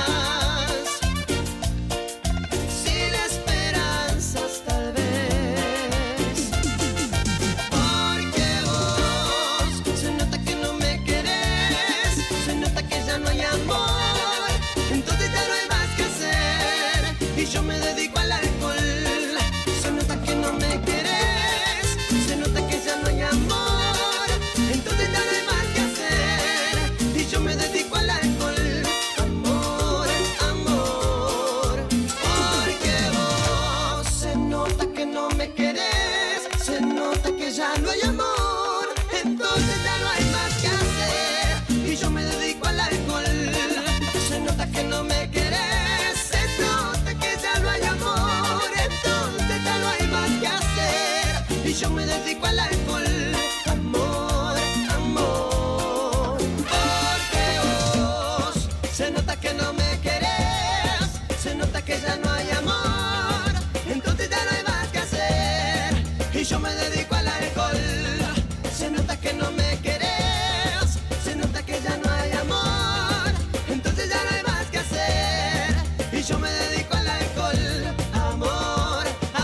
sin esperanzas tal vez. Porque vos se nota que no me querés, se nota que ya no hay amor, entonces ya no hay más que hacer y yo me dedico al alcohol. Se nota que no me querés, se nota que ya no hay amor, entonces ya no hay más que hacer y yo me dedico al alcohol. Amor, amor. Porque vos se nota que no me querés, se nota que ya no hay amor, entonces ya no hay más que hacer y yo me dedico al alcohol. Se nota que no me querés, se nota que ya no hay amor, entonces ya no hay más que hacer y yo me dedico al alcohol. Amor, amor. Porque vos se nota que no me querés, se nota que ya no hay amor, entonces ya no hay más que hacer y yo me dedico al alcohol. Se nota que no me querés, se nota que ya no hay amor, entonces ya no hay más que hacer y yo me dedico al alcohol. Amor,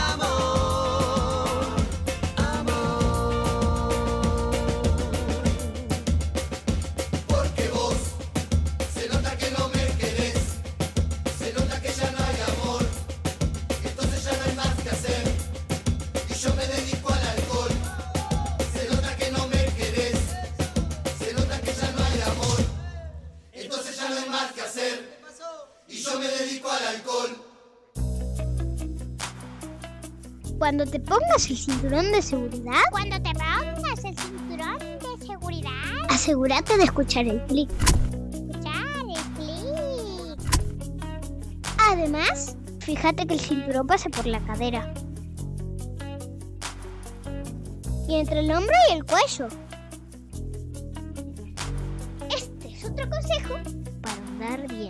amor, amor. Porque vos se nota que no me querés, se nota que ya no hay amor, entonces ya no hay más que hacer y yo me dedico al alcohol. Se nota que no me querés, se nota que ya no hay amor, entonces ya no hay más que hacer y yo me dedico al alcohol. Cuando te pongas el cinturón de seguridad, cuando te pongas el cinturón de seguridad, asegúrate de escuchar el clic. Escuchar el clic. Además, fíjate que el cinturón pase por la cadera. Y entre el hombro y el cuello. Este es otro consejo para andar bien.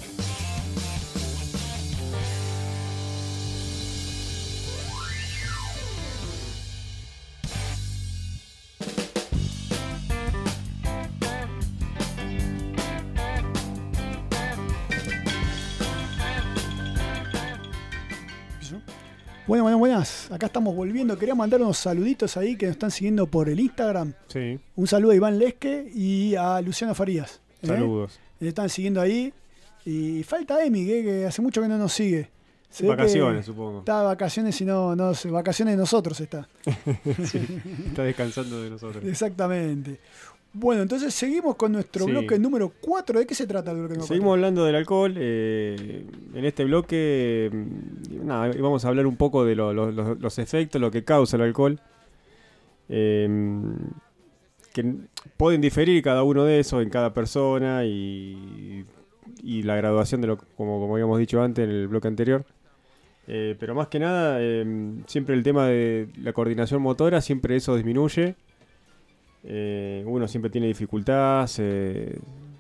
Bueno, bueno, buenas. Acá estamos volviendo. Quería mandar unos saluditos ahí que nos están siguiendo por el Instagram. Sí. Un saludo a Iván Lesque y a Luciano Farías. ¿eh? Saludos. Nos están siguiendo ahí. Y falta Emi, ¿eh? que hace mucho que no nos sigue. Se vacaciones, supongo. Está de vacaciones y no, no vacaciones de nosotros está. Sí, está descansando de nosotros. Exactamente. Bueno, entonces seguimos con nuestro Sí. bloque número cuatro. ¿De qué se trata el bloque número Seguimos hablando del alcohol. eh, en este bloque mm, nada, vamos a hablar un poco de lo- lo- lo- los efectos, lo que causa el alcohol. eh, que pueden diferir cada uno de esos en cada persona y, y la graduación de lo como, como habíamos dicho antes en el bloque anterior. Eh, pero más que nada, eh, siempre el tema de la coordinación motora, siempre eso disminuye. Eh, uno siempre tiene dificultad, se-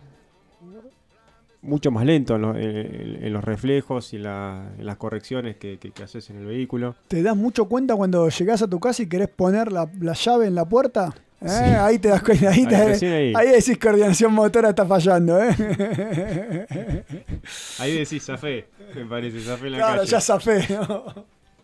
mucho más lento en, lo- en- en los reflejos y la- en las correcciones que, que- que haces en el vehículo. ¿Te das mucho cuenta cuando llegás a tu casa y querés poner la, la llave en la puerta? ¿Eh? Sí. Ahí te das cuenta, ahí, Ahí, te- recién ahí. ahí decís coordinación motora está fallando. ¿eh? Ahí decís zafé, me parece, zafé en la Claro, calle. ya zafé. ¿no?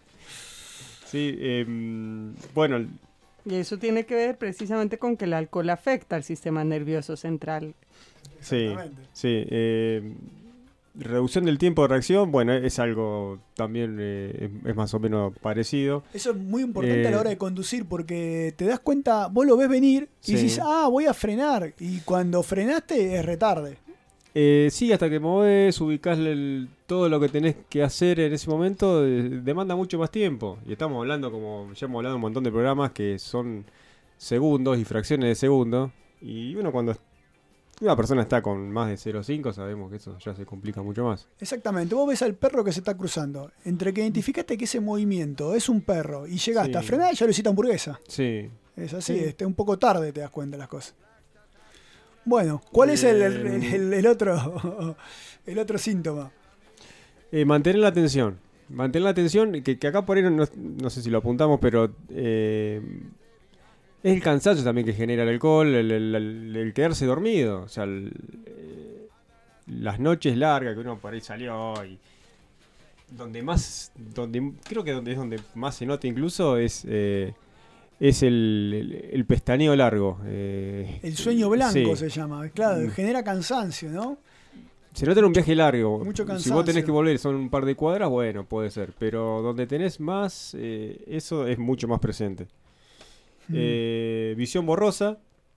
Sí, eh, bueno, Y eso tiene que ver precisamente con que el alcohol afecta al sistema nervioso central. sí, sí. eh, reducción del tiempo de reacción, bueno, es algo también, eh, es, es más o menos parecido. Eso es muy importante Eh, a la hora de conducir porque te das cuenta, vos lo ves venir y Sí. decís, ah, voy a frenar. Y cuando frenaste es retarde. Eh, sí, hasta que movés, ubicás el- todo lo que tenés que hacer en ese momento, eh, demanda mucho más tiempo. Y estamos hablando, como ya hemos hablado, un montón de programas que son segundos y fracciones de segundo. Y uno cuando una persona está con más de cero coma cinco, sabemos que eso ya se complica mucho más. Exactamente, vos ves al perro que se está cruzando. Entre que identificaste que ese movimiento es un perro y llegaste Sí. a frenar y ya lo hiciste hamburguesa. Sí. Es así, Sí. este, un poco tarde te das cuenta de las cosas. Bueno, ¿cuál es el, el- el- el- el otro el otro síntoma? Eh, mantener la atención. Mantener la atención, que, que acá por ahí no, no- no sé si lo apuntamos, pero eh, es el cansancio también que genera el alcohol, el, el- el- el quedarse dormido. O sea, el- eh, las noches largas que uno por ahí salió y donde más, donde creo que donde es donde más se nota incluso es eh, es el, el- el pestaneo largo. eh, El sueño blanco sí. se llama. Claro, Mm. genera cansancio, ¿no? Se nota en un viaje largo. Mucho Si cansancio. vos tenés que volver, son un par de cuadras, bueno, puede ser. Pero donde tenés más, eh, eso es mucho más presente. Mm. Eh, visión borrosa.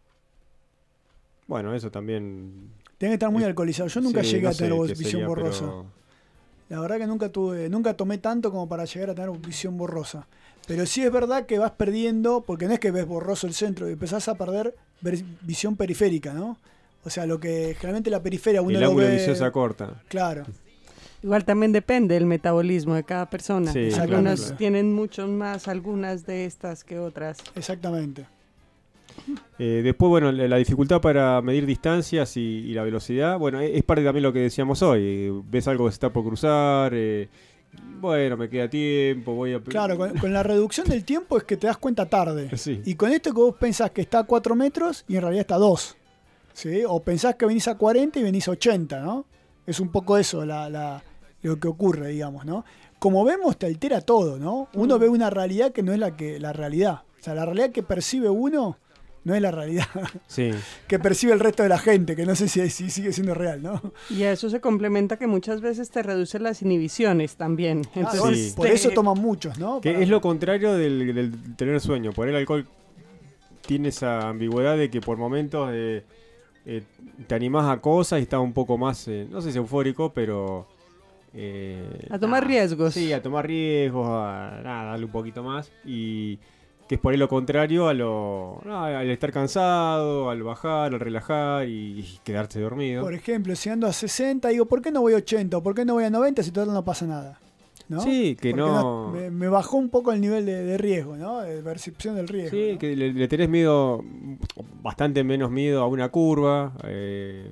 Bueno, eso también. Tenés que estar muy alcoholizado. Yo nunca Sí, llegué no a tener sé voz- qué visión sería, borrosa. pero- La verdad que nunca tuve, nunca tomé tanto como para llegar a tener visión borrosa. Pero sí es verdad que vas perdiendo, porque no es que ves borroso el centro, y empezás a perder ver- visión periférica, ¿no? O sea, lo que generalmente la periferia uno El lo ángulo ve. de visión se acorta. Claro. Igual también depende del metabolismo de cada persona. Sí, claro, Algunas claro. tienen mucho más algunas de estas que otras. Exactamente. Eh, después, bueno, la, la dificultad para medir distancias y, y la velocidad, bueno, es, es parte también de lo que decíamos hoy. Eh, ves algo que se está por cruzar, eh, bueno, me queda tiempo, voy a... Claro, con, con la reducción del tiempo es que te das cuenta tarde. Sí. Y con esto que vos pensás que está a cuatro metros y en realidad está a dos. ¿Sí? O pensás que venís a cuarenta y venís a ochenta, ¿no? Es un poco eso la, la- lo que ocurre, digamos, ¿no? Como vemos, te altera todo, ¿no? Uno ve una realidad que no es la que la realidad. O sea, la realidad que percibe uno no es la realidad Sí. que percibe el resto de la gente, que no sé si, si sigue siendo real, ¿no? Y a eso se complementa que muchas veces te reducen las inhibiciones también. Entonces, Ah, Sí. por te- eso toman muchos, ¿no? Que Para- es lo contrario del, del tener sueño. Por el alcohol tiene esa ambigüedad de que por momentos eh, eh, te animás a cosas y estás un poco más, eh, no sé si eufórico, pero... eh, A tomar nada. riesgos. Sí, a tomar riesgos, a nada, darle un poquito más. Y, que es por ahí lo contrario a lo no, al estar cansado, al bajar, al relajar y, y quedarse dormido. Por ejemplo, si ando a sesenta, digo, ¿por qué no voy a ochenta? ¿Por qué no voy a noventa si todavía no pasa nada? ¿No? Sí, que Porque no... no me, me bajó un poco el nivel de, de riesgo, ¿no? De percepción del riesgo. Sí, ¿no? que le, le tenés miedo, bastante menos miedo a una curva. Eh,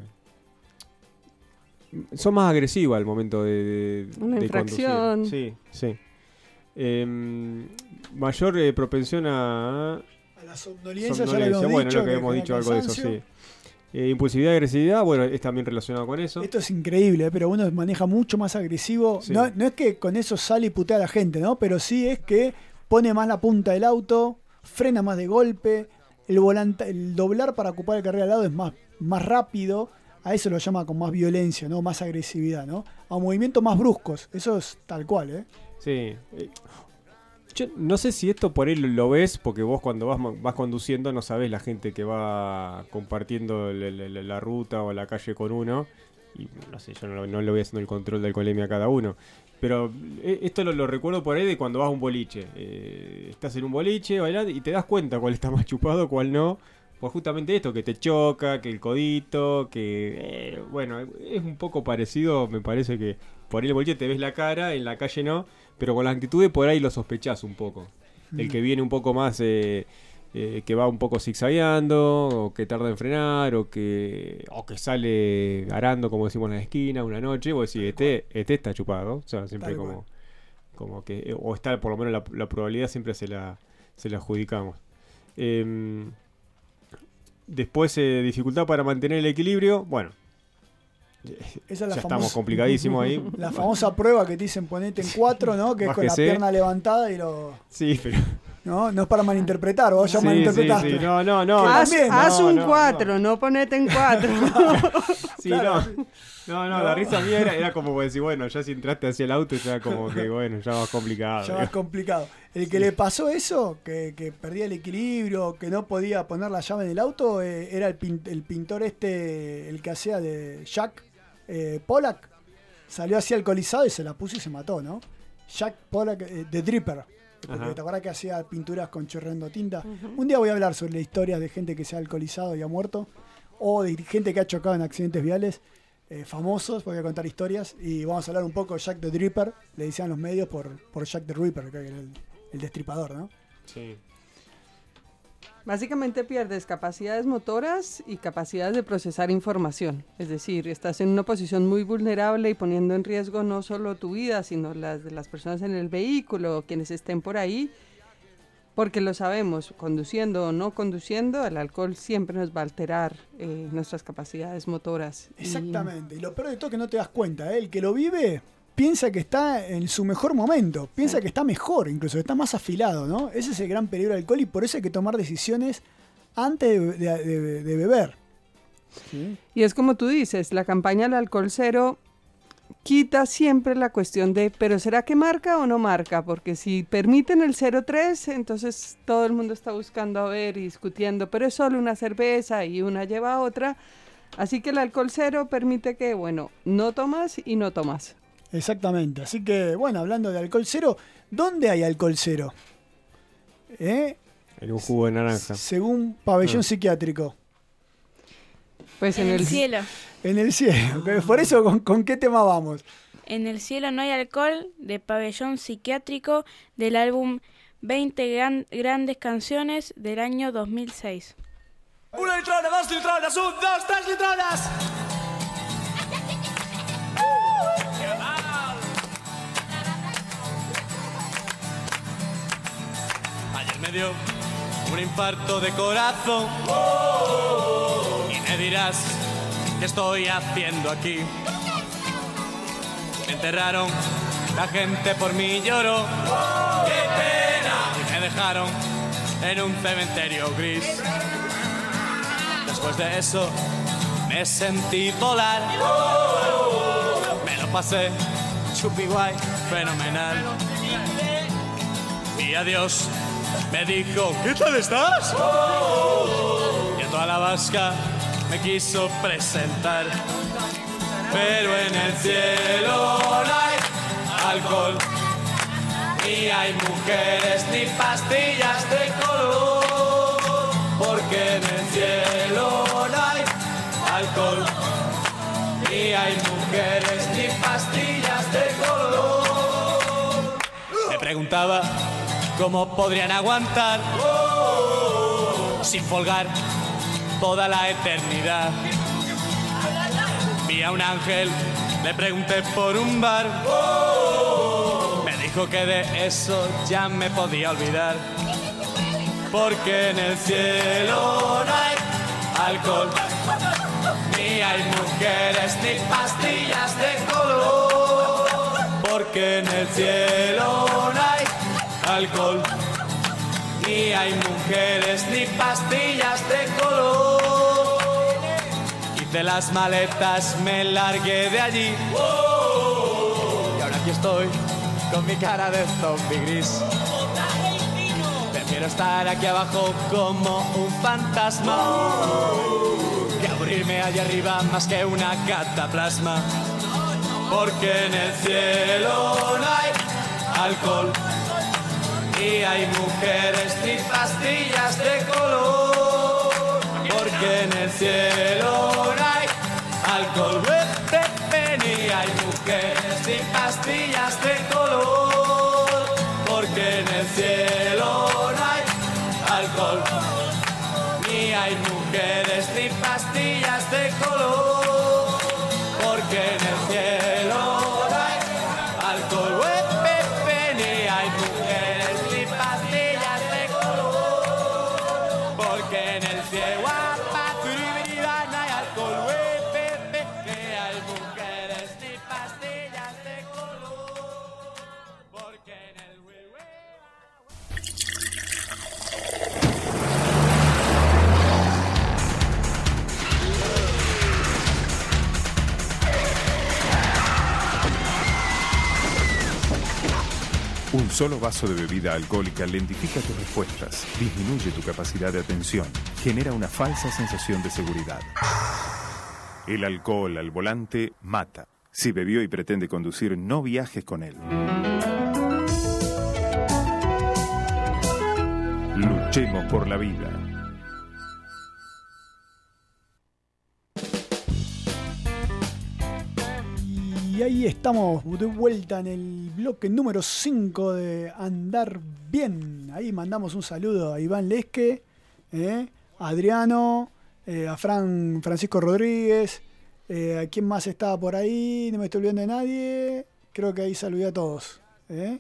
son más agresivos al momento de, de, una de infracción. conducir. Sí, sí. Eh, mayor eh, propensión a... A la somnolencia, somnolencia. ya lo habíamos Bueno, dicho. lo que habíamos dicho algo de eso, sí. Eh, impulsividad y agresividad, bueno, es también relacionado con eso. Esto es increíble, ¿eh? Pero uno maneja mucho más agresivo. Sí. No, no es que con eso sale y putea a la gente, ¿no? Pero sí es que pone más la punta del auto, frena más de golpe, el volante, el doblar para ocupar el carril al lado es más, más rápido. A eso lo llama con más violencia, ¿no? Más agresividad, ¿no? A movimientos más bruscos. Eso es tal cual, ¿eh? Sí. Yo no sé si esto por ahí lo ves, porque vos cuando vas, vas conduciendo no sabés la gente que va compartiendo la, la, la ruta o la calle con uno. Y no sé, yo no, no le voy haciendo el control de alcoholemia a cada uno. Pero eh, esto lo, lo recuerdo por ahí de cuando vas a un boliche. Eh, estás en un boliche bailando y te das cuenta cuál está más chupado, cuál no. Pues justamente esto, que te choca, que el codito, que... Eh, bueno, es un poco parecido, me parece que por ahí el boliche te ves la cara, en la calle no, pero con las actitudes por ahí lo sospechás un poco. Mm. El que viene un poco más, eh, eh, que va un poco zigzagueando, o que tarda en frenar, o que o que sale arando, como decimos en la esquina, una noche, vos decís, este, este está chupado, o sea, siempre como, como que... O está, por lo menos la, la probabilidad siempre se la, se la adjudicamos. Eh, Después, eh, dificultad para mantener el equilibrio. Bueno, Esa es la ya famosa, estamos complicadísimos ahí. La famosa prueba que te dicen ponete en cuatro, ¿no? Que es con la Bájese. pierna levantada y lo... Sí, pero... No, no es para malinterpretar, vos ya Sí, malinterpretaste. sí, sí. No, no, no. Haz, también, haz no, un no, cuatro, no. no ponete en cuatro. Sí, Claro. no. No, no, la risa mía era, era como decir, bueno, ya si entraste hacia el auto, ya como que, bueno, ya más complicado. Ya más complicado. El que Sí. le pasó eso, que, que perdía el equilibrio, que no podía poner la llave en el auto, eh, era el, pin- el pintor este, el que hacía de Jack eh, Pollack. Salió así alcoholizado y se la puso y se mató, ¿no? Jack Pollack, eh, The Dripper. Porque Ajá. te acuerdas que hacía pinturas con chorreando tinta. Uh-huh. Un día voy a hablar sobre la historia de gente que se ha alcoholizado y ha muerto. O de gente que ha chocado en accidentes viales. Eh, famosos, voy a contar historias y vamos a hablar un poco de Jack the Dripper, le decían los medios por, por Jack the Ripper, que era el, el destripador, ¿no? Sí. Básicamente pierdes capacidades motoras y capacidades de procesar información. Es decir, estás en una posición muy vulnerable y poniendo en riesgo no solo tu vida, sino las de las personas en el vehículo, quienes estén por ahí. Porque lo sabemos, conduciendo o no conduciendo, el alcohol siempre nos va a alterar eh, nuestras capacidades motoras. Exactamente, y... y lo peor de todo es que no te das cuenta, ¿eh? El que lo vive piensa que está en su mejor momento, piensa sí. que está mejor, incluso está más afilado, ¿no? Ese es el gran peligro del alcohol y por eso hay que tomar decisiones antes de, de, de, de beber. ¿Sí? Y es como tú dices, la campaña del alcohol cero quita siempre la cuestión de, pero ¿será que marca o no marca? Porque si permiten el cero tres, entonces todo el mundo está buscando a ver y discutiendo, pero es solo una cerveza y una lleva a otra. Así que el alcohol cero permite que, bueno, no tomas y no tomas. Exactamente. Así que, bueno, hablando de alcohol cero, ¿dónde hay alcohol cero? ¿Eh? En un jugo de naranja. Según pabellón ah. psiquiátrico. Pues en, en el, el cielo. En el cielo. Por eso, ¿con, ¿con qué tema vamos? En el cielo no hay alcohol, de pabellón psiquiátrico, del álbum veinte gran, grandes canciones del año dos mil seis. Una litrona, dos litronas, un, dos, tres litronas. Ayer me dio un infarto de corazón. Y me dirás, ¿qué estoy haciendo aquí? Me enterraron, la gente por mí lloró. ¡Qué pena! Y me dejaron en un cementerio gris. Después de eso me sentí volar. Me lo pasé chupi guay, fenomenal. Y adiós me dijo, ¿qué tal estás? Y a toda la vasca me quiso presentar. Pero en el cielo no hay alcohol. Ni hay mujeres ni pastillas de color, porque en el cielo no hay alcohol. Ni hay mujeres ni pastillas de color. Me preguntaba cómo podrían aguantar sin folgar toda la eternidad. Vi a un ángel, le pregunté por un bar. Me dijo que de eso ya me podía olvidar, porque en el cielo no hay alcohol. Ni hay mujeres ni pastillas de color, porque en el cielo no hay alcohol. Ni hay mujeres ni pastillas de color. Hice las maletas, me largué de allí. Y ahora aquí estoy con mi cara de zombie gris. Prefiero estar aquí abajo como un fantasma que aburrirme allá arriba más que una cataplasma, porque en el cielo no hay alcohol. Ni hay mujeres ni pastillas de color, porque en el cielo no hay alcohol. Ni hay mujeres ni pastillas de color, porque en el cielo no hay alcohol. Ni hay mujeres ni pastillas de color, porque en el cielo no hay alcohol. Ni hay mujeres ni pastillas de color, porque en el cielo no hay alcohol. Ni hay mujeres ni pastillas de color, porque en el Un solo vaso de bebida alcohólica lentifica tus respuestas, disminuye tu capacidad de atención, genera una falsa sensación de seguridad. El alcohol al volante mata. Si bebió y pretende conducir, no viajes con él. Luchemos por la vida. Y ahí estamos de vuelta en el bloque número cinco de Andar Bien. Ahí mandamos un saludo a Iván Lesque, eh, a Adriano, eh, a Fran Francisco Rodríguez, eh, a quién más estaba por ahí, no me estoy olvidando de nadie. Creo que ahí saludé a todos. Eh.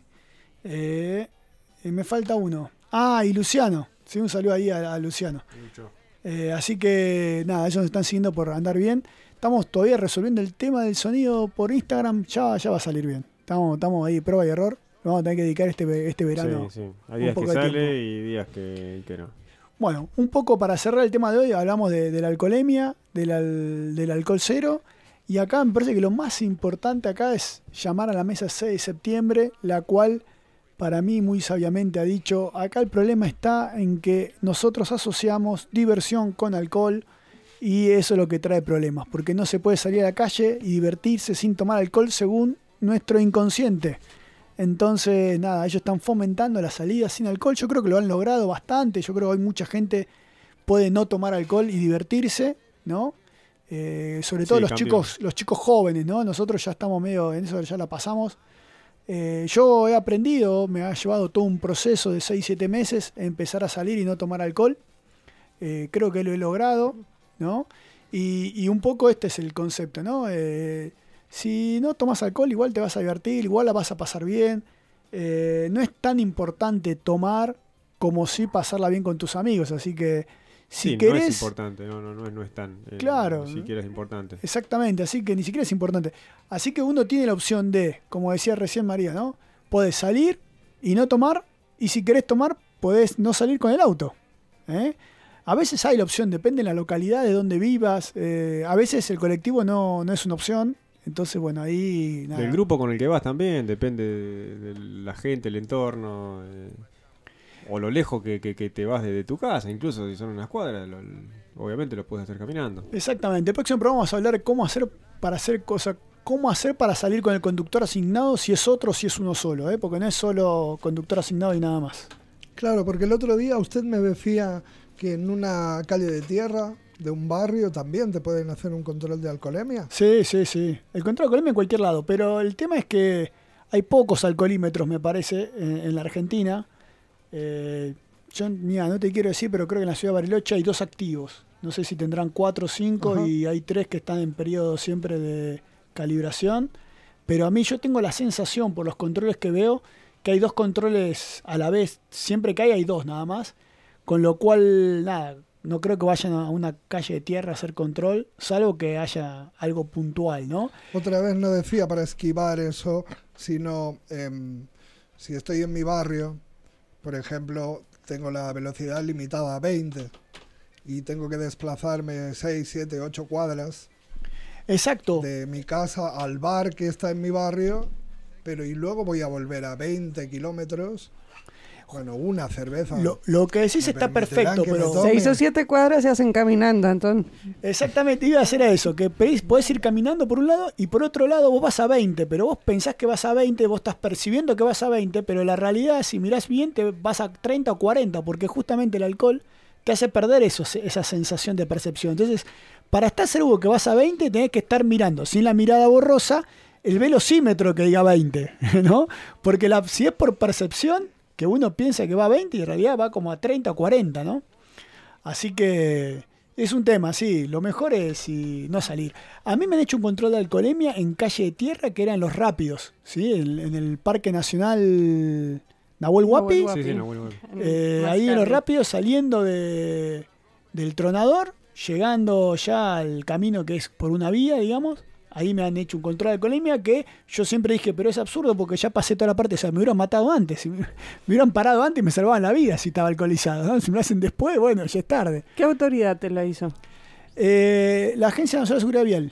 Eh, eh, me falta uno. Ah, y Luciano. Sí, un saludo ahí a, a Luciano. Eh, así que nada, ellos nos están siguiendo por Andar Bien. Estamos todavía resolviendo el tema del sonido por Instagram. Ya, ya va a salir bien. Estamos, estamos ahí, prueba y error. Vamos a tener que dedicar este, este verano. Sí, sí. Hay días que sale y días que, que no. Bueno, un poco para cerrar el tema de hoy, hablamos de, de la alcoholemia, del, al, del alcohol cero. Y acá me parece que lo más importante acá es llamar a la mesa seis de septiembre, la cual para mí muy sabiamente ha dicho, acá el problema está en que nosotros asociamos diversión con alcohol. Y eso es lo que trae problemas, porque no se puede salir a la calle y divertirse sin tomar alcohol según nuestro inconsciente. Entonces, nada, ellos están fomentando la salida sin alcohol. Yo creo que lo han logrado bastante. Yo creo que hoy mucha gente puede no tomar alcohol y divertirse, ¿no? Eh, sobre todo sí, los cambió. chicos los chicos jóvenes, ¿no? Nosotros ya estamos medio en eso, ya la pasamos. Eh, yo he aprendido, me ha llevado todo un proceso de seis siete meses empezar a salir y no tomar alcohol. Eh, creo que lo he logrado, ¿no? Y, y un poco este es el concepto, ¿no? Eh, si no tomas alcohol, igual te vas a divertir, igual la vas a pasar bien. Eh, no es tan importante tomar como sí pasarla bien con tus amigos, así que si sí, querés... no es importante, no, no, no, es, no es tan... Eh, claro. Ni siquiera es importante. Exactamente, así que ni siquiera es importante. Así que uno tiene la opción de, como decía recién María, ¿no? Podés salir y no tomar, y si querés tomar, podés no salir con el auto, ¿eh? A veces hay la opción, depende de la localidad, de donde vivas. Eh, a veces el colectivo no, no es una opción. Entonces, bueno, ahí... Nada. Del grupo con el que vas también, depende de, de la gente, el entorno, eh, o lo lejos que, que, que te vas de, de tu casa. Incluso si son unas cuadras, lo, obviamente lo puedes hacer caminando. Exactamente. El próximo programa vamos a hablar de cómo hacer para hacer cosas cómo hacer para salir con el conductor asignado, si es otro o si es uno solo, ¿eh? Porque no es solo conductor asignado y nada más. Claro, porque el otro día usted me decía que en una calle de tierra de un barrio también te pueden hacer un control de alcoholemia. Sí, sí, sí. El control de alcoholemia en cualquier lado, pero el tema es que hay pocos alcoholímetros, me parece, en, en la Argentina. Eh, yo, mira, no te quiero decir, pero creo que en la ciudad de Bariloche hay dos activos. No sé si tendrán cuatro o cinco. Ajá. Y hay tres que están en periodo siempre de calibración. Pero a mí yo tengo la sensación, por los controles que veo, que hay dos controles a la vez. Siempre que hay, hay dos nada más. Con lo cual, nada, no creo que vayan a una calle de tierra a hacer control, salvo que haya algo puntual, ¿no? Otra vez no decía para esquivar eso, sino eh, si estoy en mi barrio, por ejemplo, tengo la velocidad limitada a veinte y tengo que desplazarme seis, siete, ocho cuadras. Exacto. De mi casa al bar que está en mi barrio, pero y luego voy a volver a veinte kilómetros. Bueno, una cerveza. Lo, lo que decís está perfecto, pero... Seis o siete cuadras se hacen caminando, Antón. Exactamente, iba a hacer eso, que podés ir caminando por un lado y por otro lado vos vas a veinte, pero vos pensás que vas a veinte, vos estás percibiendo que vas a veinte, pero la realidad, si mirás bien, te vas a treinta o cuarenta, porque justamente el alcohol te hace perder eso, esa sensación de percepción. Entonces, para estar seguro que vas a veinte, tenés que estar mirando, sin la mirada borrosa, el velocímetro que diga veinte, ¿no? Porque la, si es por percepción, que uno piensa que va a veinte y en realidad va como a treinta o cuarenta, ¿no? Así que es un tema, sí. Lo mejor es si no salir. A mí me han hecho un control de alcoholemia en calle de tierra que eran los rápidos, ¿sí? En, en el Parque Nacional Nahuel Huapi. Sí, sí, Nahuel Huapi. Eh, ahí en los rápidos, saliendo de, del Tronador, llegando ya al camino que es por una vía, digamos. Ahí me han hecho un control de alcoholemia que yo siempre dije, pero es absurdo porque ya pasé toda la parte, o sea, me hubieran matado antes, si me, me hubieran parado antes y me salvaban la vida si estaba alcoholizado, ¿no? Si me lo hacen después, bueno, ya es tarde. ¿Qué autoridad te la hizo? Eh, la Agencia Nacional de Seguridad Vial.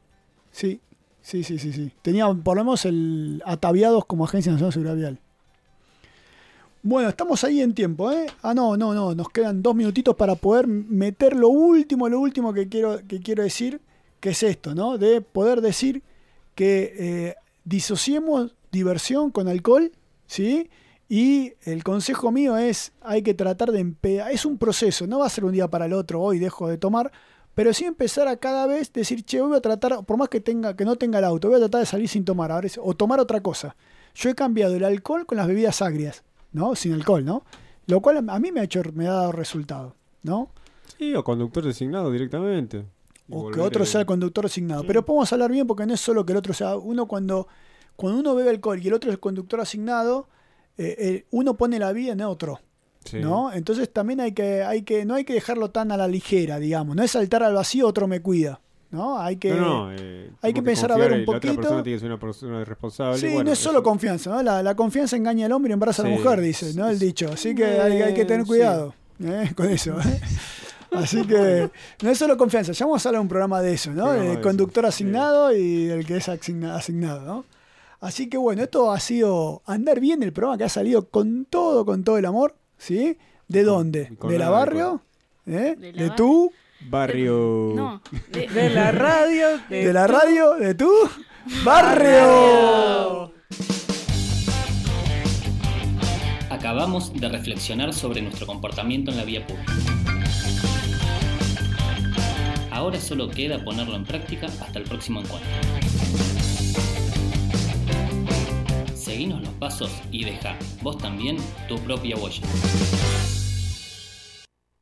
Sí, sí, sí, sí, sí. Tenía por lo menos el ataviados como Agencia Nacional de Seguridad Vial. Bueno, estamos ahí en tiempo, ¿eh? Ah, no, no, no, nos quedan dos minutitos para poder meter lo último, lo último que quiero, que quiero decir. ¿Qué es esto, no? De poder decir que eh, disociemos diversión con alcohol, ¿sí? Y el consejo mío es, hay que tratar de empezar, es un proceso, no va a ser un día para el otro, hoy dejo de tomar, pero sí empezar a cada vez decir, che, hoy voy a tratar, por más que tenga que no tenga el auto, voy a tratar de salir sin tomar, a ver, o tomar otra cosa. Yo he cambiado el alcohol con las bebidas agrias, ¿no? Sin alcohol, ¿no? Lo cual a mí me ha hecho, me ha dado resultado, ¿no? Sí, o conductor designado directamente. O que otro sea el conductor asignado. Sí. Pero podemos hablar bien porque no es solo que el otro sea... Uno cuando, cuando uno bebe alcohol y el otro es el conductor asignado, eh, eh, uno pone la vida en otro. Sí. ¿No? Entonces también hay que, hay que... No hay que dejarlo tan a la ligera, digamos. No es saltar al vacío, otro me cuida. ¿No? Hay que, no, no, eh, hay que pensar a ver un poquito. La otra persona tiene que ser una persona responsable. Sí, bueno, no es solo eso. confianza, ¿no? La, la confianza engaña al hombre y embaraza sí. a la mujer, dice, ¿no? El dicho. Así que hay, hay que tener cuidado sí. ¿eh? Con eso. ¿eh? Así que no es solo confianza, ya vamos a hablar de un programa de eso, ¿no? El conductor asignado sí. y el que es asignado, ¿no? Así que bueno, esto ha sido Andar Bien, el programa que ha salido con todo, con todo el amor, ¿sí? ¿De dónde? ¿De la barrio? ¿Eh? ¿De, la ¿De tu? Barrio. No, de, de la radio. ¿De, ¿De la radio? ¿De tu? ¡Barrio! Acabamos de reflexionar sobre nuestro comportamiento en la vía pública. Ahora solo queda ponerlo en práctica hasta el próximo encuentro. Seguinos los pasos y deja, vos también, tu propia huella.